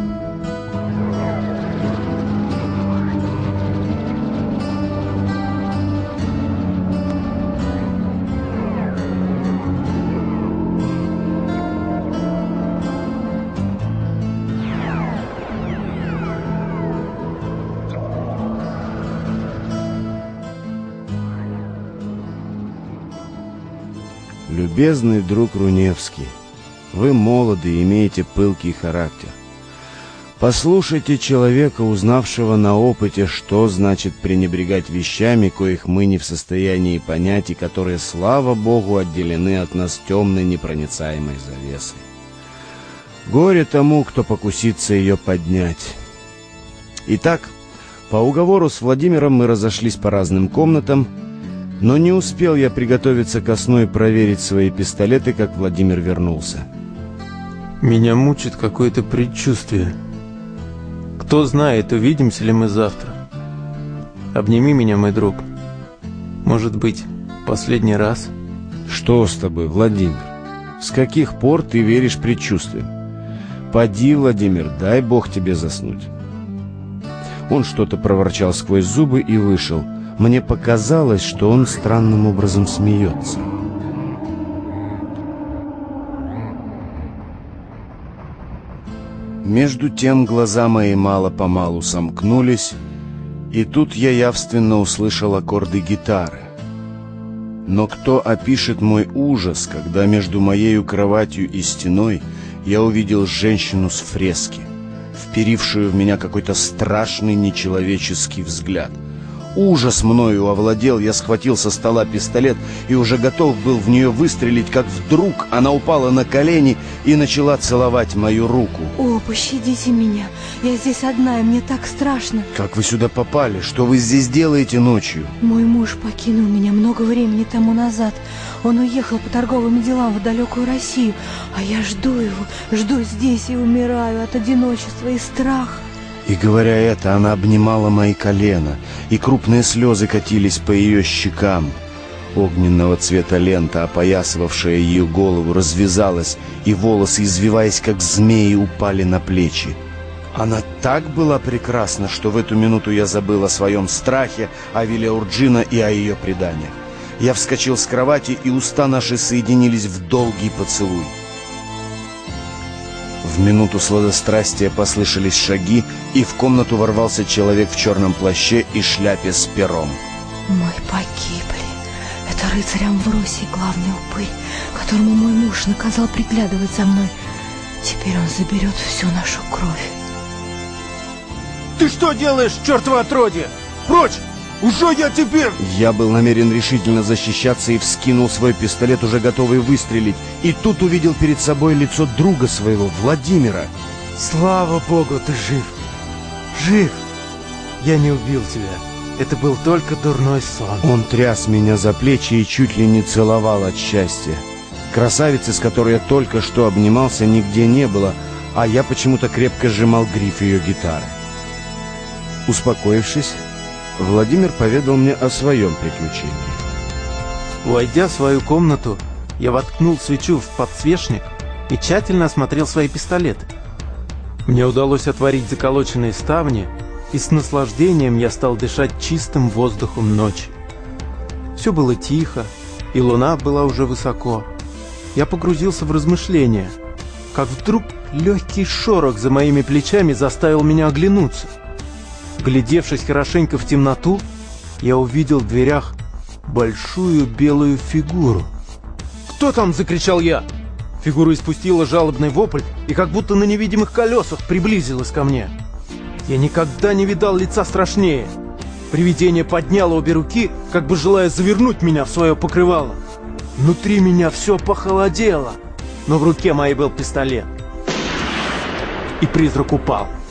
Любезный друг Руневский, вы молоды и имеете пылкий характер. Послушайте человека, узнавшего на опыте, что значит пренебрегать вещами, коих мы не в состоянии понять и которые, слава Богу, отделены от нас темной непроницаемой завесой. Горе тому, кто покусится ее поднять. Итак, по уговору с Владимиром мы разошлись по разным комнатам, но не успел я приготовиться ко сну и проверить свои пистолеты, как Владимир вернулся. Меня мучит какое-то предчувствие. Кто знает, увидимся ли мы завтра. Обними меня, мой друг. Может быть, последний раз? Что с тобой, Владимир? С каких пор ты веришь предчувствиям? Поди, Владимир, дай Бог тебе заснуть. Он что-то проворчал сквозь зубы и вышел. Мне показалось, что он странным образом смеется. Между тем глаза мои мало-помалу сомкнулись, и тут я явственно услышал аккорды гитары. Но кто опишет мой ужас, когда между моею кроватью и стеной я увидел женщину с фрески, вперившую в меня какой-то страшный нечеловеческий взгляд. Ужас мною овладел, я схватил со стола пистолет и уже готов был в нее выстрелить, как вдруг она упала на колени и начала целовать мою руку. О, пощадите меня, я здесь одна, и мне так страшно. Как вы сюда попали? Что вы здесь делаете ночью? Мой муж покинул меня много времени тому назад. Он уехал по торговым делам в далекую Россию, а я жду его, жду здесь и умираю от одиночества и страха. И говоря это, она обнимала мои колена, и крупные слезы катились по ее щекам. Огненного цвета лента, опоясывавшая ее голову, развязалась, и волосы, извиваясь как змеи, упали на плечи. Она так была прекрасна, что в эту минуту я забыл о своем страхе, о Вилеурджино и о ее преданиях. Я вскочил с кровати, и уста наши соединились в долгий поцелуй. В минуту сладострастия послышались шаги, и в комнату ворвался человек в черном плаще и шляпе с пером. Мы погибли. Это рыцарь Амвросий, главный упырь, которому мой муж наказал приглядывать за мной. Теперь он заберет всю нашу кровь. Ты что делаешь, чертово отродье? Прочь! Уже я тебе... Я был намерен решительно защищаться и вскинул свой пистолет, уже готовый выстрелить. И тут увидел перед собой лицо друга своего, Владимира. Слава Богу, ты жив. Жив. Я не убил тебя. Это был только дурной сон. Он тряс меня за плечи и чуть ли не целовал от счастья. Красавицы, с которой я только что обнимался, нигде не было, а я почему-то крепко сжимал гриф ее гитары. Успокоившись, Владимир поведал мне о своем приключении. Войдя в свою комнату, я воткнул свечу в подсвечник и тщательно осмотрел свои пистолеты. Мне удалось отворить заколоченные ставни, и с наслаждением я стал дышать чистым воздухом ночи. Все было тихо, и луна была уже высоко. Я погрузился в размышления, как вдруг легкий шорох за моими плечами заставил меня оглянуться. Глядевшись хорошенько в темноту, я увидел в дверях большую белую фигуру. «Кто там?» — закричал я. Фигура испустила жалобный вопль и как будто на невидимых колесах приблизилась ко мне. Я никогда не видал лица страшнее. Привидение подняло обе руки, как бы желая завернуть меня в свое покрывало. Внутри меня все похолодело, но в руке моей был пистолет. И призрак упал.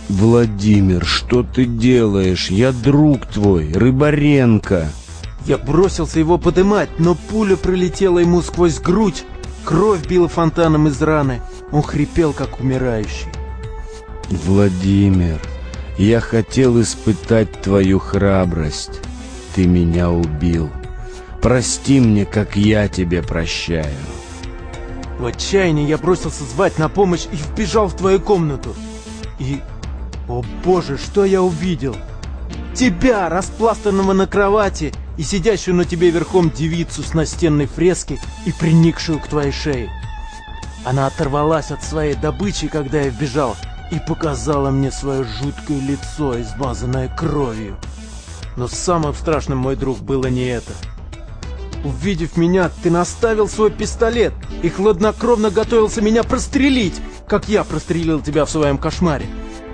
Владимир, что ты делаешь? Я друг твой, Рыбаренко. Я бросился его подымать, но пуля пролетела ему сквозь грудь. Кровь била фонтаном из раны. Он хрипел, как умирающий. Владимир, я хотел испытать твою храбрость. Ты меня убил. Прости мне, как я тебе прощаю. В отчаянии я бросился звать на помощь и вбежал в твою комнату. И... О боже, что я увидел! Тебя, распластанного на кровати, и сидящую на тебе верхом девицу с настенной фрески и приникшую к твоей шее. Она оторвалась от своей добычи, когда я вбежал, и показала мне свое жуткое лицо, измазанное кровью. Но самым страшным, мой друг, было не это. Увидев меня, ты наставил свой пистолет и хладнокровно готовился меня прострелить, как я прострелил тебя в своем кошмаре.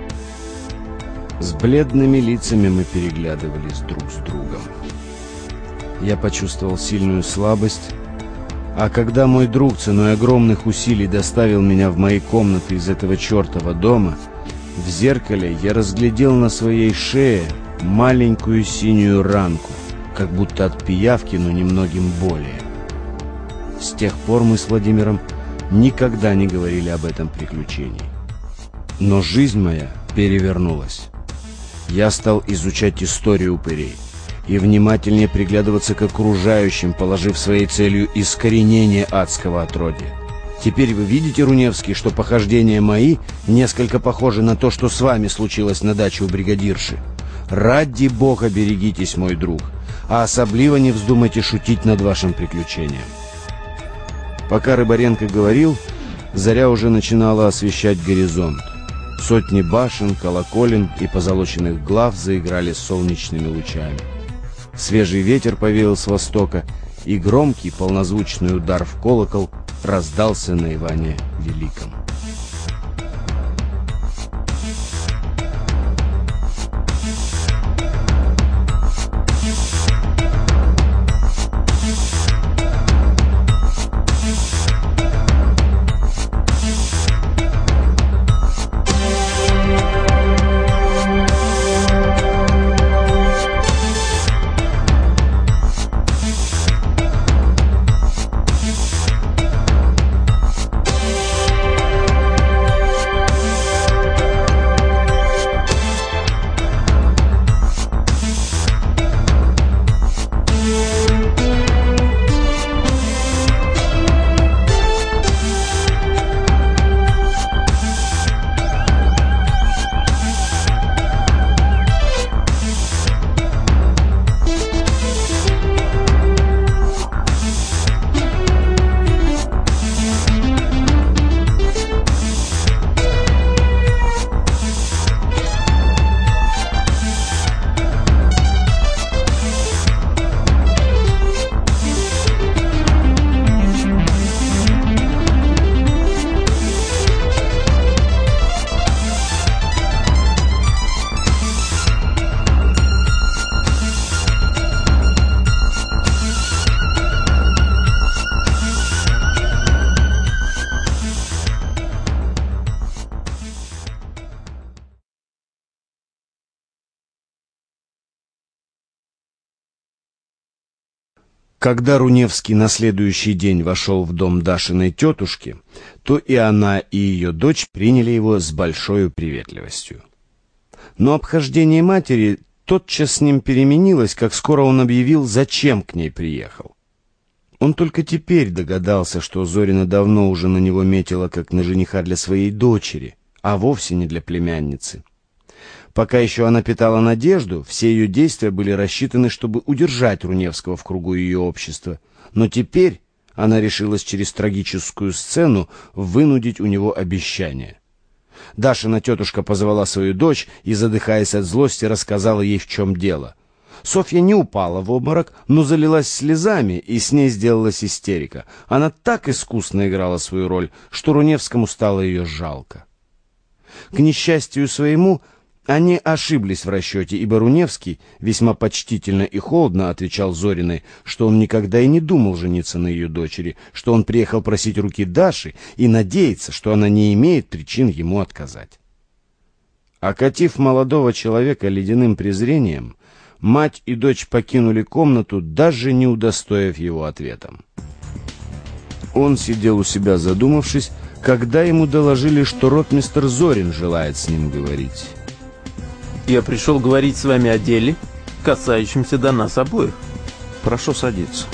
С бледными лицами мы переглядывались друг с другом. Я почувствовал сильную слабость, а когда мой друг ценой огромных усилий доставил меня в мои комнаты из этого чертова дома, в зеркале я разглядел на своей шее маленькую синюю ранку, как будто от пиявки, но немногим более. С тех пор мы с Владимиром никогда не говорили об этом приключении. Но жизнь моя перевернулась. Я стал изучать историю упырей и внимательнее приглядываться к окружающим, положив своей целью искоренение адского отродья. Теперь вы видите, Руневский, что похождения мои несколько похожи на то, что с вами случилось на даче у бригадирши. Ради бога берегитесь, мой друг, а особливо не вздумайте шутить над вашим приключением. Пока Рыбаренко говорил, заря уже начинала освещать горизонт. Сотни башен, колоколен и позолоченных глав заиграли солнечными лучами. Свежий ветер повеял с востока, и громкий полнозвучный удар в колокол раздался на Иване Великом. Когда Руневский на следующий день вошел в дом Дашиной тетушки, то и она, и ее дочь приняли его с большой приветливостью. Но обхождение матери тотчас с ним переменилось, как скоро он объявил, зачем к ней приехал. Он только теперь догадался, что Зорина давно уже на него метила как на жениха для своей дочери, а вовсе не для племянницы. Пока еще она питала надежду, все ее действия были рассчитаны, чтобы удержать Руневского в кругу ее общества. Но теперь она решилась через трагическую сцену вынудить у него обещание. Дашина тетушка позвала свою дочь и, задыхаясь от злости, рассказала ей, в чем дело. Софья не упала в обморок, но залилась слезами, и с ней сделалась истерика. Она так искусно играла свою роль, что Руневскому стало ее жалко. К несчастью своему, они ошиблись в расчете, ибо Руневский весьма почтительно и холодно отвечал Зориной, что он никогда и не думал жениться на ее дочери, что он приехал просить руки Даши и надеется, что она не имеет причин ему отказать. Окатив молодого человека ледяным презрением, мать и дочь покинули комнату, даже не удостоив его ответом. Он сидел у себя, задумавшись, когда ему доложили, что ротмистр Зорин желает с ним говорить. Я пришел говорить с вами о деле, касающемся до нас обоих. Прошу садиться.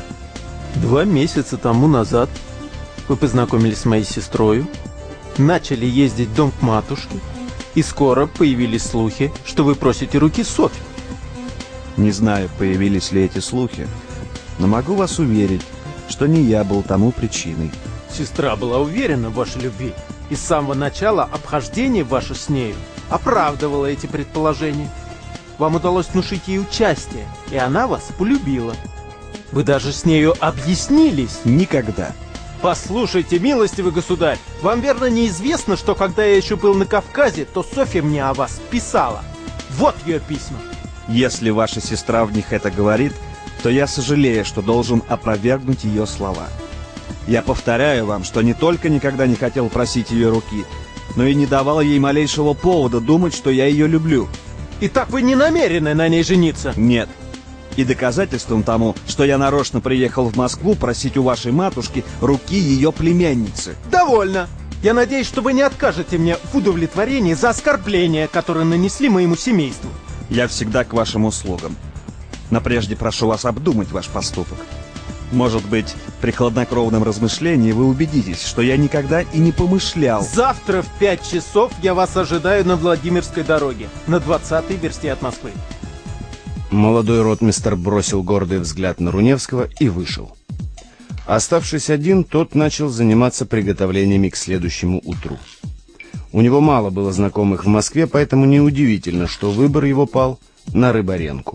2 месяца тому назад вы познакомились с моей сестрой, начали ездить в дом к матушке, и скоро появились слухи, что вы просите руки Софьи. Не знаю, появились ли эти слухи, но могу вас уверить, что не я был тому причиной. Сестра была уверена в вашей любви, и с самого начала обхождение ваше с нею оправдывало эти предположения. Вам удалось внушить ей участие, и она вас полюбила. Вы даже с нею объяснились. Никогда. Послушайте, милостивый государь, вам верно неизвестно, что когда я еще был на Кавказе, то Софья мне о вас писала. Вот ее письма. Если ваша сестра в них это говорит, то я сожалею, что должен опровергнуть ее слова. Я повторяю вам, что не только никогда не хотел просить ее руки, но и не давал ей малейшего повода думать, что я ее люблю. Итак, вы не намерены на ней жениться? Нет. И доказательством тому, что я нарочно приехал в Москву просить у вашей матушки руки ее племянницы. Довольно. Я надеюсь, что вы не откажете мне в удовлетворении за оскорбления, которые нанесли моему семейству. Я всегда к вашим услугам. Но прежде прошу вас обдумать ваш поступок. Может быть, при хладнокровном размышлении вы убедитесь, что я никогда и не помышлял. Завтра в 5 часов я вас ожидаю на Владимирской дороге, на 20-й версте от Москвы. Молодой ротмистр бросил гордый взгляд на Руневского и вышел. Оставшись один, тот начал заниматься приготовлениями к следующему утру. У него мало было знакомых в Москве, поэтому неудивительно, что выбор его пал на Рыбаренку.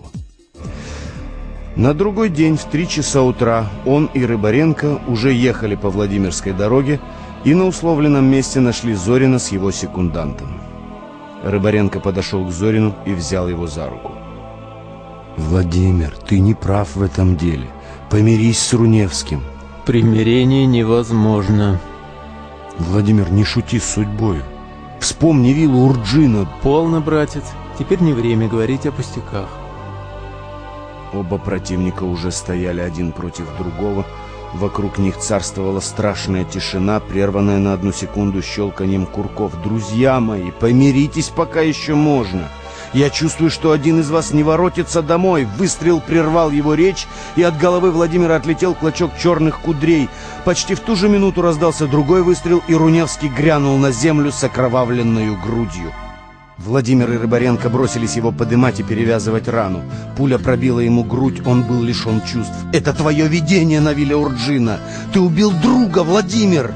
На другой день в 3 часа утра он и Рыбаренко уже ехали по Владимирской дороге и на условленном месте нашли Зорина с его секундантом. Рыбаренко подошел к Зорину и взял его за руку. «Владимир, ты не прав в этом деле. Помирись с Руневским». «Примирение невозможно». «Владимир, не шути с судьбой. Вспомни виллу Урджина». «Полно, братец. Теперь не время говорить о пустяках». Оба противника уже стояли один против другого. Вокруг них царствовала страшная тишина, прерванная на 1 секунду щелканием курков. «Друзья мои, помиритесь, пока еще можно. Я чувствую, что один из вас не воротится домой». Выстрел прервал его речь, и от головы Владимира отлетел клочок черных кудрей. Почти в ту же минуту раздался другой выстрел, и Руневский грянул на землю с окровавленной грудью. Владимир и Рыбаренко бросились его подымать и перевязывать рану. Пуля пробила ему грудь, он был лишен чувств. «Это твое видение на вилле Урджина! Ты убил друга, Владимир!»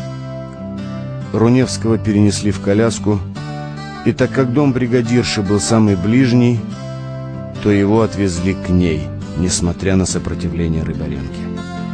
Руневского перенесли в коляску, и так как дом бригадирши был самый ближний, то его отвезли к ней, несмотря на сопротивление Рыбаренки.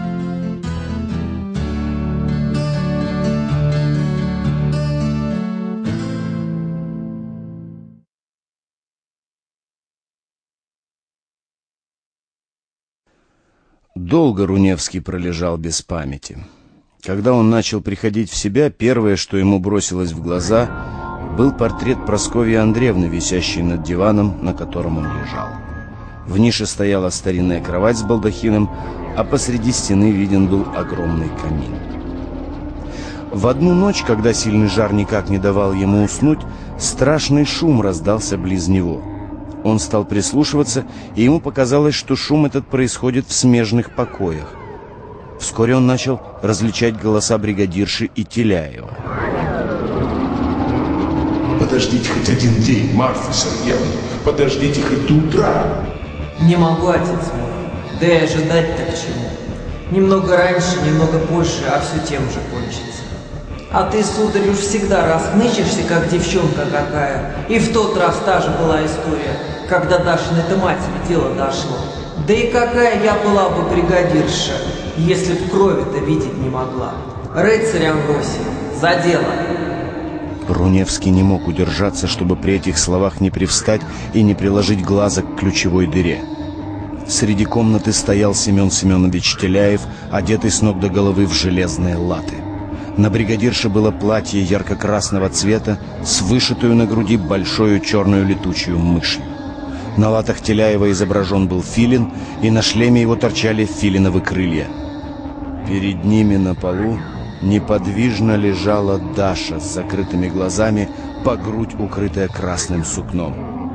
Долго Руневский пролежал без памяти. Когда он начал приходить в себя, первое, что ему бросилось в глаза, был портрет Прасковьи Андреевны, висящий над диваном, на котором он лежал. В нише стояла старинная кровать с балдахином, а посреди стены виден был огромный камин. В одну ночь, когда сильный жар никак не давал ему уснуть, страшный шум раздался близ него. Он стал прислушиваться, и ему показалось, что шум этот происходит в смежных покоях. Вскоре он начал различать голоса бригадирши и Теляева. Подождите хоть один день, Марфа Сергеевна. Подождите хоть до утра. Не могу, отец мой. Да и ожидать-то к чему. Немного раньше, немного позже, а все тем же кончится. А ты, сударь, уж всегда расхнычешься, как девчонка какая. И в тот раз та же была история, когда Дашиной-то матери дело дошло. Да и какая я была бы бригадирша, если б крови-то видеть не могла. Рыцарь Амвросий, за дело. Руневский не мог удержаться, чтобы при этих словах не привстать и не приложить глаза к ключевой дыре. Среди комнаты стоял Семен Семенович Теляев, одетый с ног до головы в железные латы. На бригадирше было платье ярко-красного цвета с вышитую на груди большую черную летучую мышью. На латах Теляева изображен был филин, и на шлеме его торчали филиновы крылья. Перед ними на полу неподвижно лежала Даша с закрытыми глазами, по грудь укрытая красным сукном.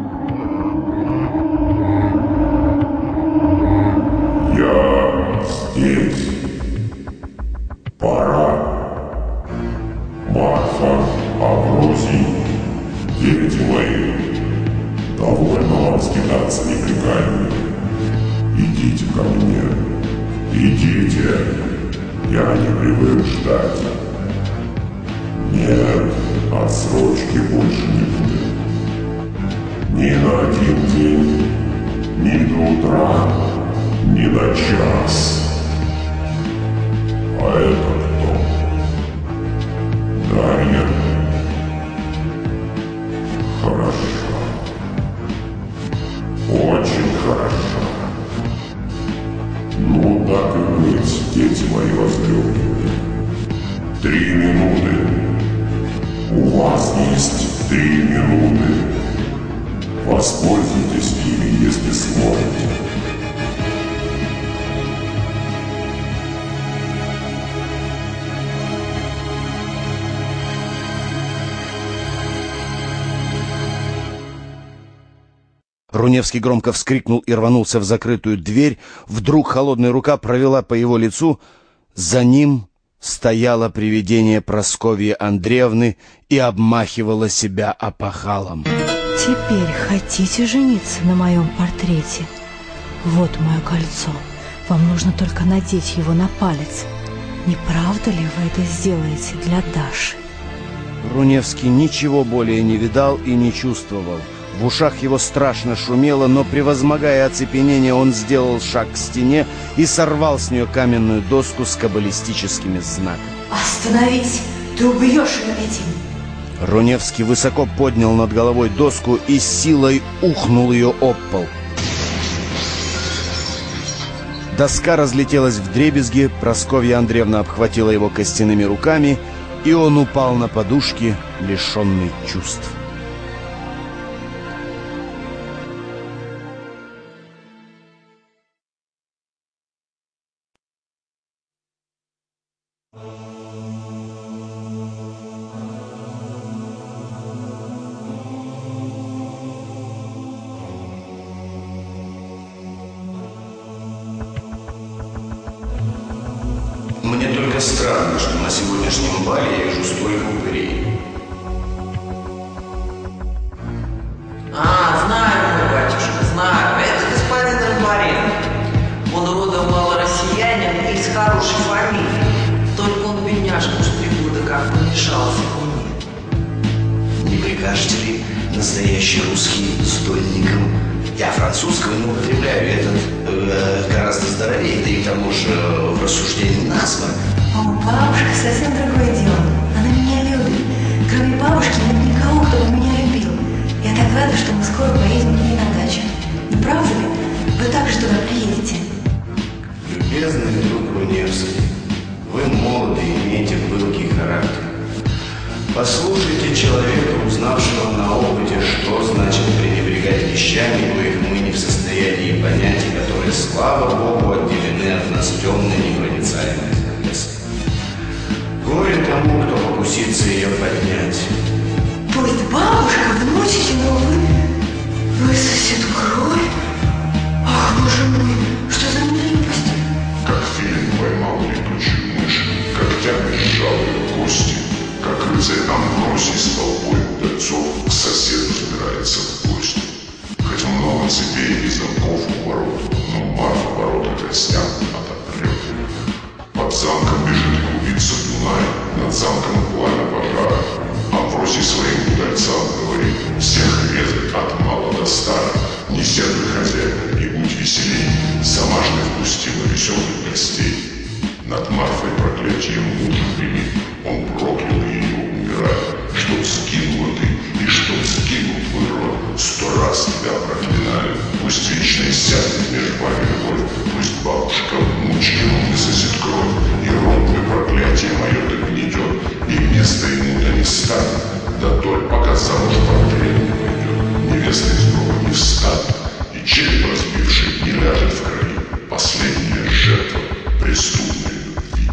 Я здесь. Пора. Марфа, Авросий, дети мои, довольно вам скитаться непрекаянно. Идите ко мне. Идите. Я не привык ждать. Нет, отсрочки больше не будет. Ни на один день, ни до утра, ни на час. А это кто? Дарья. Хорошо. Очень хорошо. Ну, так и быть, дети мои возлюбленные. 3 минуты. У вас есть 3 минуты. Воспользуйтесь ими, если сможете. Руневский громко вскрикнул и рванулся в закрытую дверь. Вдруг холодная рука провела по его лицу. За ним стояло привидение Прасковьи Андреевны и обмахивало себя опахалом. Теперь хотите жениться на моем портрете? Вот мое кольцо. Вам нужно только надеть его на палец. Не правда ли вы это сделаете для Даши? Руневский ничего более не видал и не чувствовал. В ушах его страшно шумело, но, превозмогая оцепенение, он сделал шаг к стене и сорвал с нее каменную доску с каббалистическими знаками. Остановись! Ты убьешь ее этим! Руневский высоко поднял над головой доску и силой ухнул ее об пол. Доска разлетелась вдребезги, Прасковья Андреевна обхватила его костяными руками, и он упал на подушки, лишенный чувств. Мне только странно, что на сегодняшнем бале я вижу столько упырей. Знаю, мой батюшка, знаю. Это господин Арбарин. Он родом малороссиянин и из хорошей фамилии. Только он, бедняжка, уж 3 года как помешался ко мне. Не прикажете ли настоящий русский стольником? Я французского не употребляю, этот гораздо здоровее, да и к тому же в рассуждении насморк. О, бабушка совсем другое дело. Она меня любит. Кроме бабушки нет никого, кто бы меня любил. Я так рада, что мы скоро поедем к ней на дачу. Не правда ли? Вы также туда приедете. Любезный друг Руневский, вы молоды и имеете пылкий характер. Послушайте человека, узнавшего на опыте, что значит пренебрегать вещами, коих мы не в состоянии понять, и которые, слава Богу, отделены от нас темной непроницаемой завесой. Горе тому, кто покусится ее поднять. Пусть бабушка внучите, но вы сосед кровь. Ах, боже мой, что за нелепость? Как филин поймал летучую мышь, когтями сжал ее кости, как рыцарь Амвросий с толпой удальцов к соседу забирается в гости. Хоть много цепей и замков у ворот, но Марфа ворота гостям отопрет. Под замком бежит убийца Дунай, над замком пламя пожара. Амвросий своим удальцам говорит: всех резать от мала до стара. Не сердый хозяин и будь веселей, сама ж не впустила веселых гостей. Над Марфой проклятием мужа вели, он проклял ее, умирая. Чтоб сгинула ты, и чтоб сгинул твой род, 100 раз тебя проклинаю. Пусть вечно сядет между вами любовь, пусть бабушка внучки высосет кровь, и род твой проклятие мое догнетет. невеста ему да не станет, да только пока замуж портрет не пойдет. Невеста из гроба не встанет, и череп разбивший не ляжет в крови. Последняя жертва преступной любви.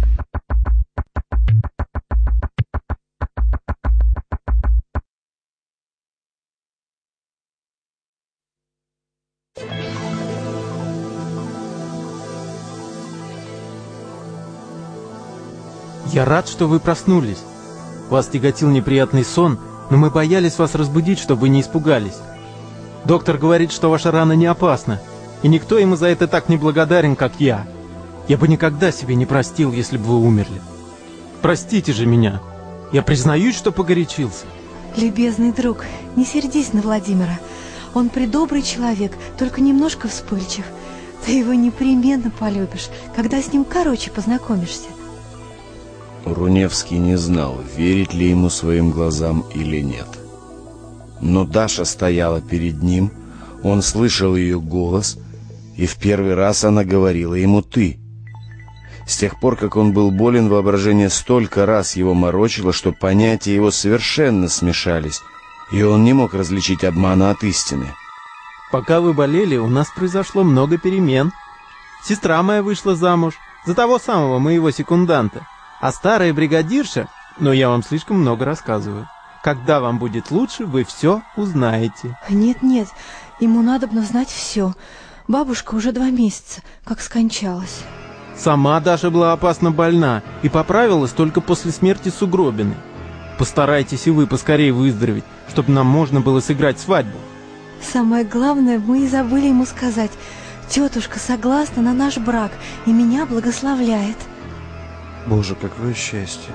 Я рад, что вы проснулись. Вас тяготил неприятный сон, но мы боялись вас разбудить, чтобы вы не испугались. Доктор говорит, что ваша рана не опасна, и никто ему за это так не благодарен, как я. Я бы никогда себе не простил, если бы вы умерли. Простите же меня. Я признаюсь, что погорячился. Любезный друг, не сердись на Владимира. Он предобрый человек, только немножко вспыльчив. Ты его непременно полюбишь, когда с ним короче познакомишься. Руневский не знал, верить ли ему своим глазам или нет. Но Даша стояла перед ним, он слышал ее голос, и в первый раз она говорила ему «ты». С тех пор, как он был болен, воображение столько раз его морочило, что понятия его совершенно смешались, и он не мог различить обмана от истины. Пока вы болели, у нас произошло много перемен. Сестра моя вышла замуж за того самого моего секунданта. А старая бригадирша, но я вам слишком много рассказываю. Когда вам будет лучше, вы все узнаете. Нет, ему надобно знать все. Бабушка уже 2 месяца, как скончалась. Сама Даша была опасно больна и поправилась только после смерти Сугробиной. Постарайтесь и вы поскорее выздороветь, чтобы нам можно было сыграть свадьбу. Самое главное, мы и забыли ему сказать. Тетушка согласна на наш брак и меня благословляет. Боже, какое счастье.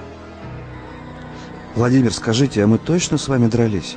Владимир, скажите, а мы точно с вами дрались?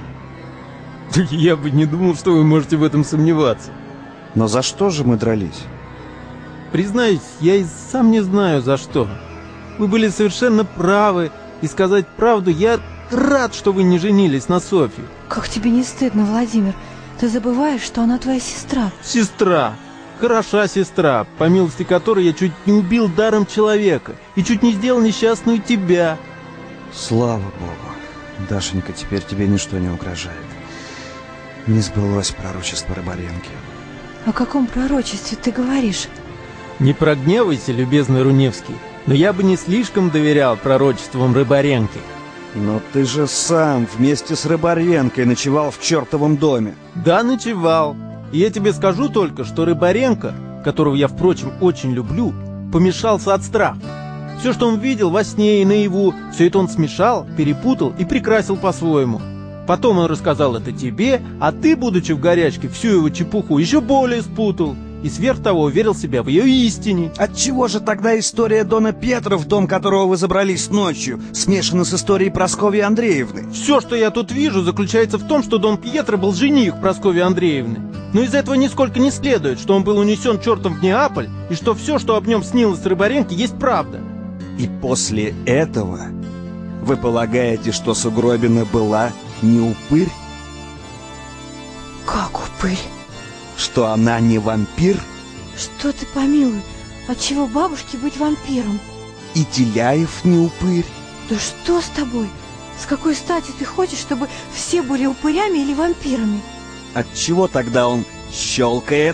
Я бы не думал, что вы можете в этом сомневаться. Но за что же мы дрались? Признаюсь, я и сам не знаю за что. Вы были совершенно правы, и сказать правду, я рад, что вы не женились на Софье. Как тебе не стыдно, Владимир? Ты забываешь, что она твоя сестра. Сестра! Хороша сестра, по милости которой я чуть не убил даром человека и чуть не сделал несчастную тебя. Слава Богу. Дашенька, теперь тебе ничто не угрожает. Не сбылось пророчество Рыбаренки. О каком пророчестве ты говоришь? Не прогневайся, любезный Руневский, но я бы не слишком доверял пророчествам Рыбаренки. Но ты же сам вместе с Рыбаренкой ночевал в чертовом доме. Да, ночевал. И я тебе скажу только, что Рыбаренко, которого я, впрочем, очень люблю, помешался от страха. Все, что он видел во сне и наяву, все это он смешал, перепутал и прикрасил по-своему. Потом он рассказал это тебе, а ты, будучи в горячке, всю его чепуху еще более спутал. И сверх того уверил себя в ее истине. Отчего же тогда история Дона Петра, в дом которого вы забрались ночью, смешана с историей Прасковьи Андреевны? Все, что я тут вижу, заключается в том, что Дон Пьетро был жених Прасковьи Андреевны. Но из этого нисколько не следует, что он был унесен чертом в Неаполь, и что все, что об нем снилось Рыбаренке, есть правда. И после этого вы полагаете, что Сугробина была не упырь? Как упырь? Что она не вампир? Что ты, помилуй, отчего бабушке быть вампиром? И Теляев не упырь? Да что с тобой? С какой стати ты хочешь, чтобы все были упырями или вампирами? Отчего тогда он щелкает?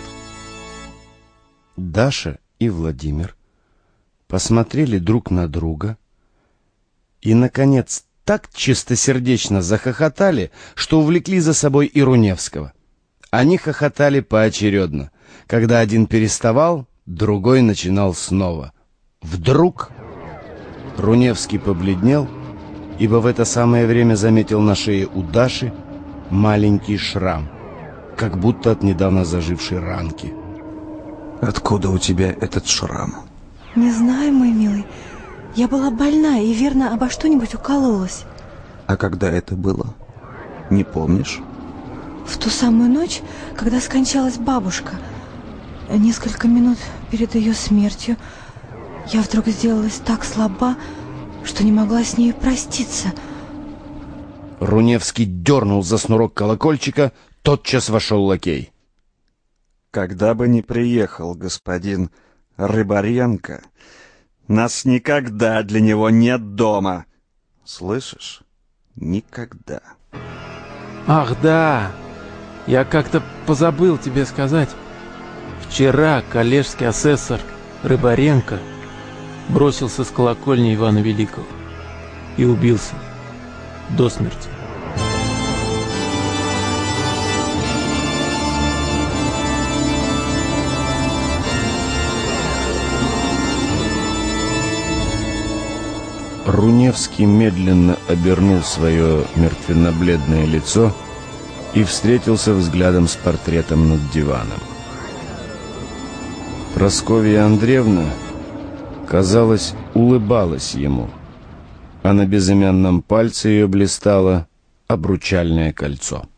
Даша и Владимир посмотрели друг на друга и, наконец, так чистосердечно захохотали, что увлекли за собой и Руневского. Они хохотали поочередно. Когда один переставал, другой начинал снова. Вдруг Руневский побледнел, ибо в это самое время заметил на шее у Даши маленький шрам, как будто от недавно зажившей ранки. Откуда у тебя этот шрам? Не знаю, мой милый. Я была больна и, верно, обо что-нибудь укололась. А когда это было? Не помнишь? В ту самую ночь, когда скончалась бабушка. Несколько минут перед ее смертью я вдруг сделалась так слаба, что не могла с ней проститься. Руневский дернул за шнурок колокольчика, тотчас вошел лакей. Когда бы ни приехал господин Рыбаренко, нас никогда для него нет дома. Слышишь? Никогда. Ах, да! Я как-то позабыл тебе сказать. Вчера коллежский асессор Рыбаренко бросился с колокольни Ивана Великого и убился до смерти. Руневский медленно обернул свое мертвенно-бледное лицо и встретился взглядом с портретом над диваном. Прасковья Андреевна, казалось, улыбалась ему, а на безымянном пальце ее блистало обручальное кольцо.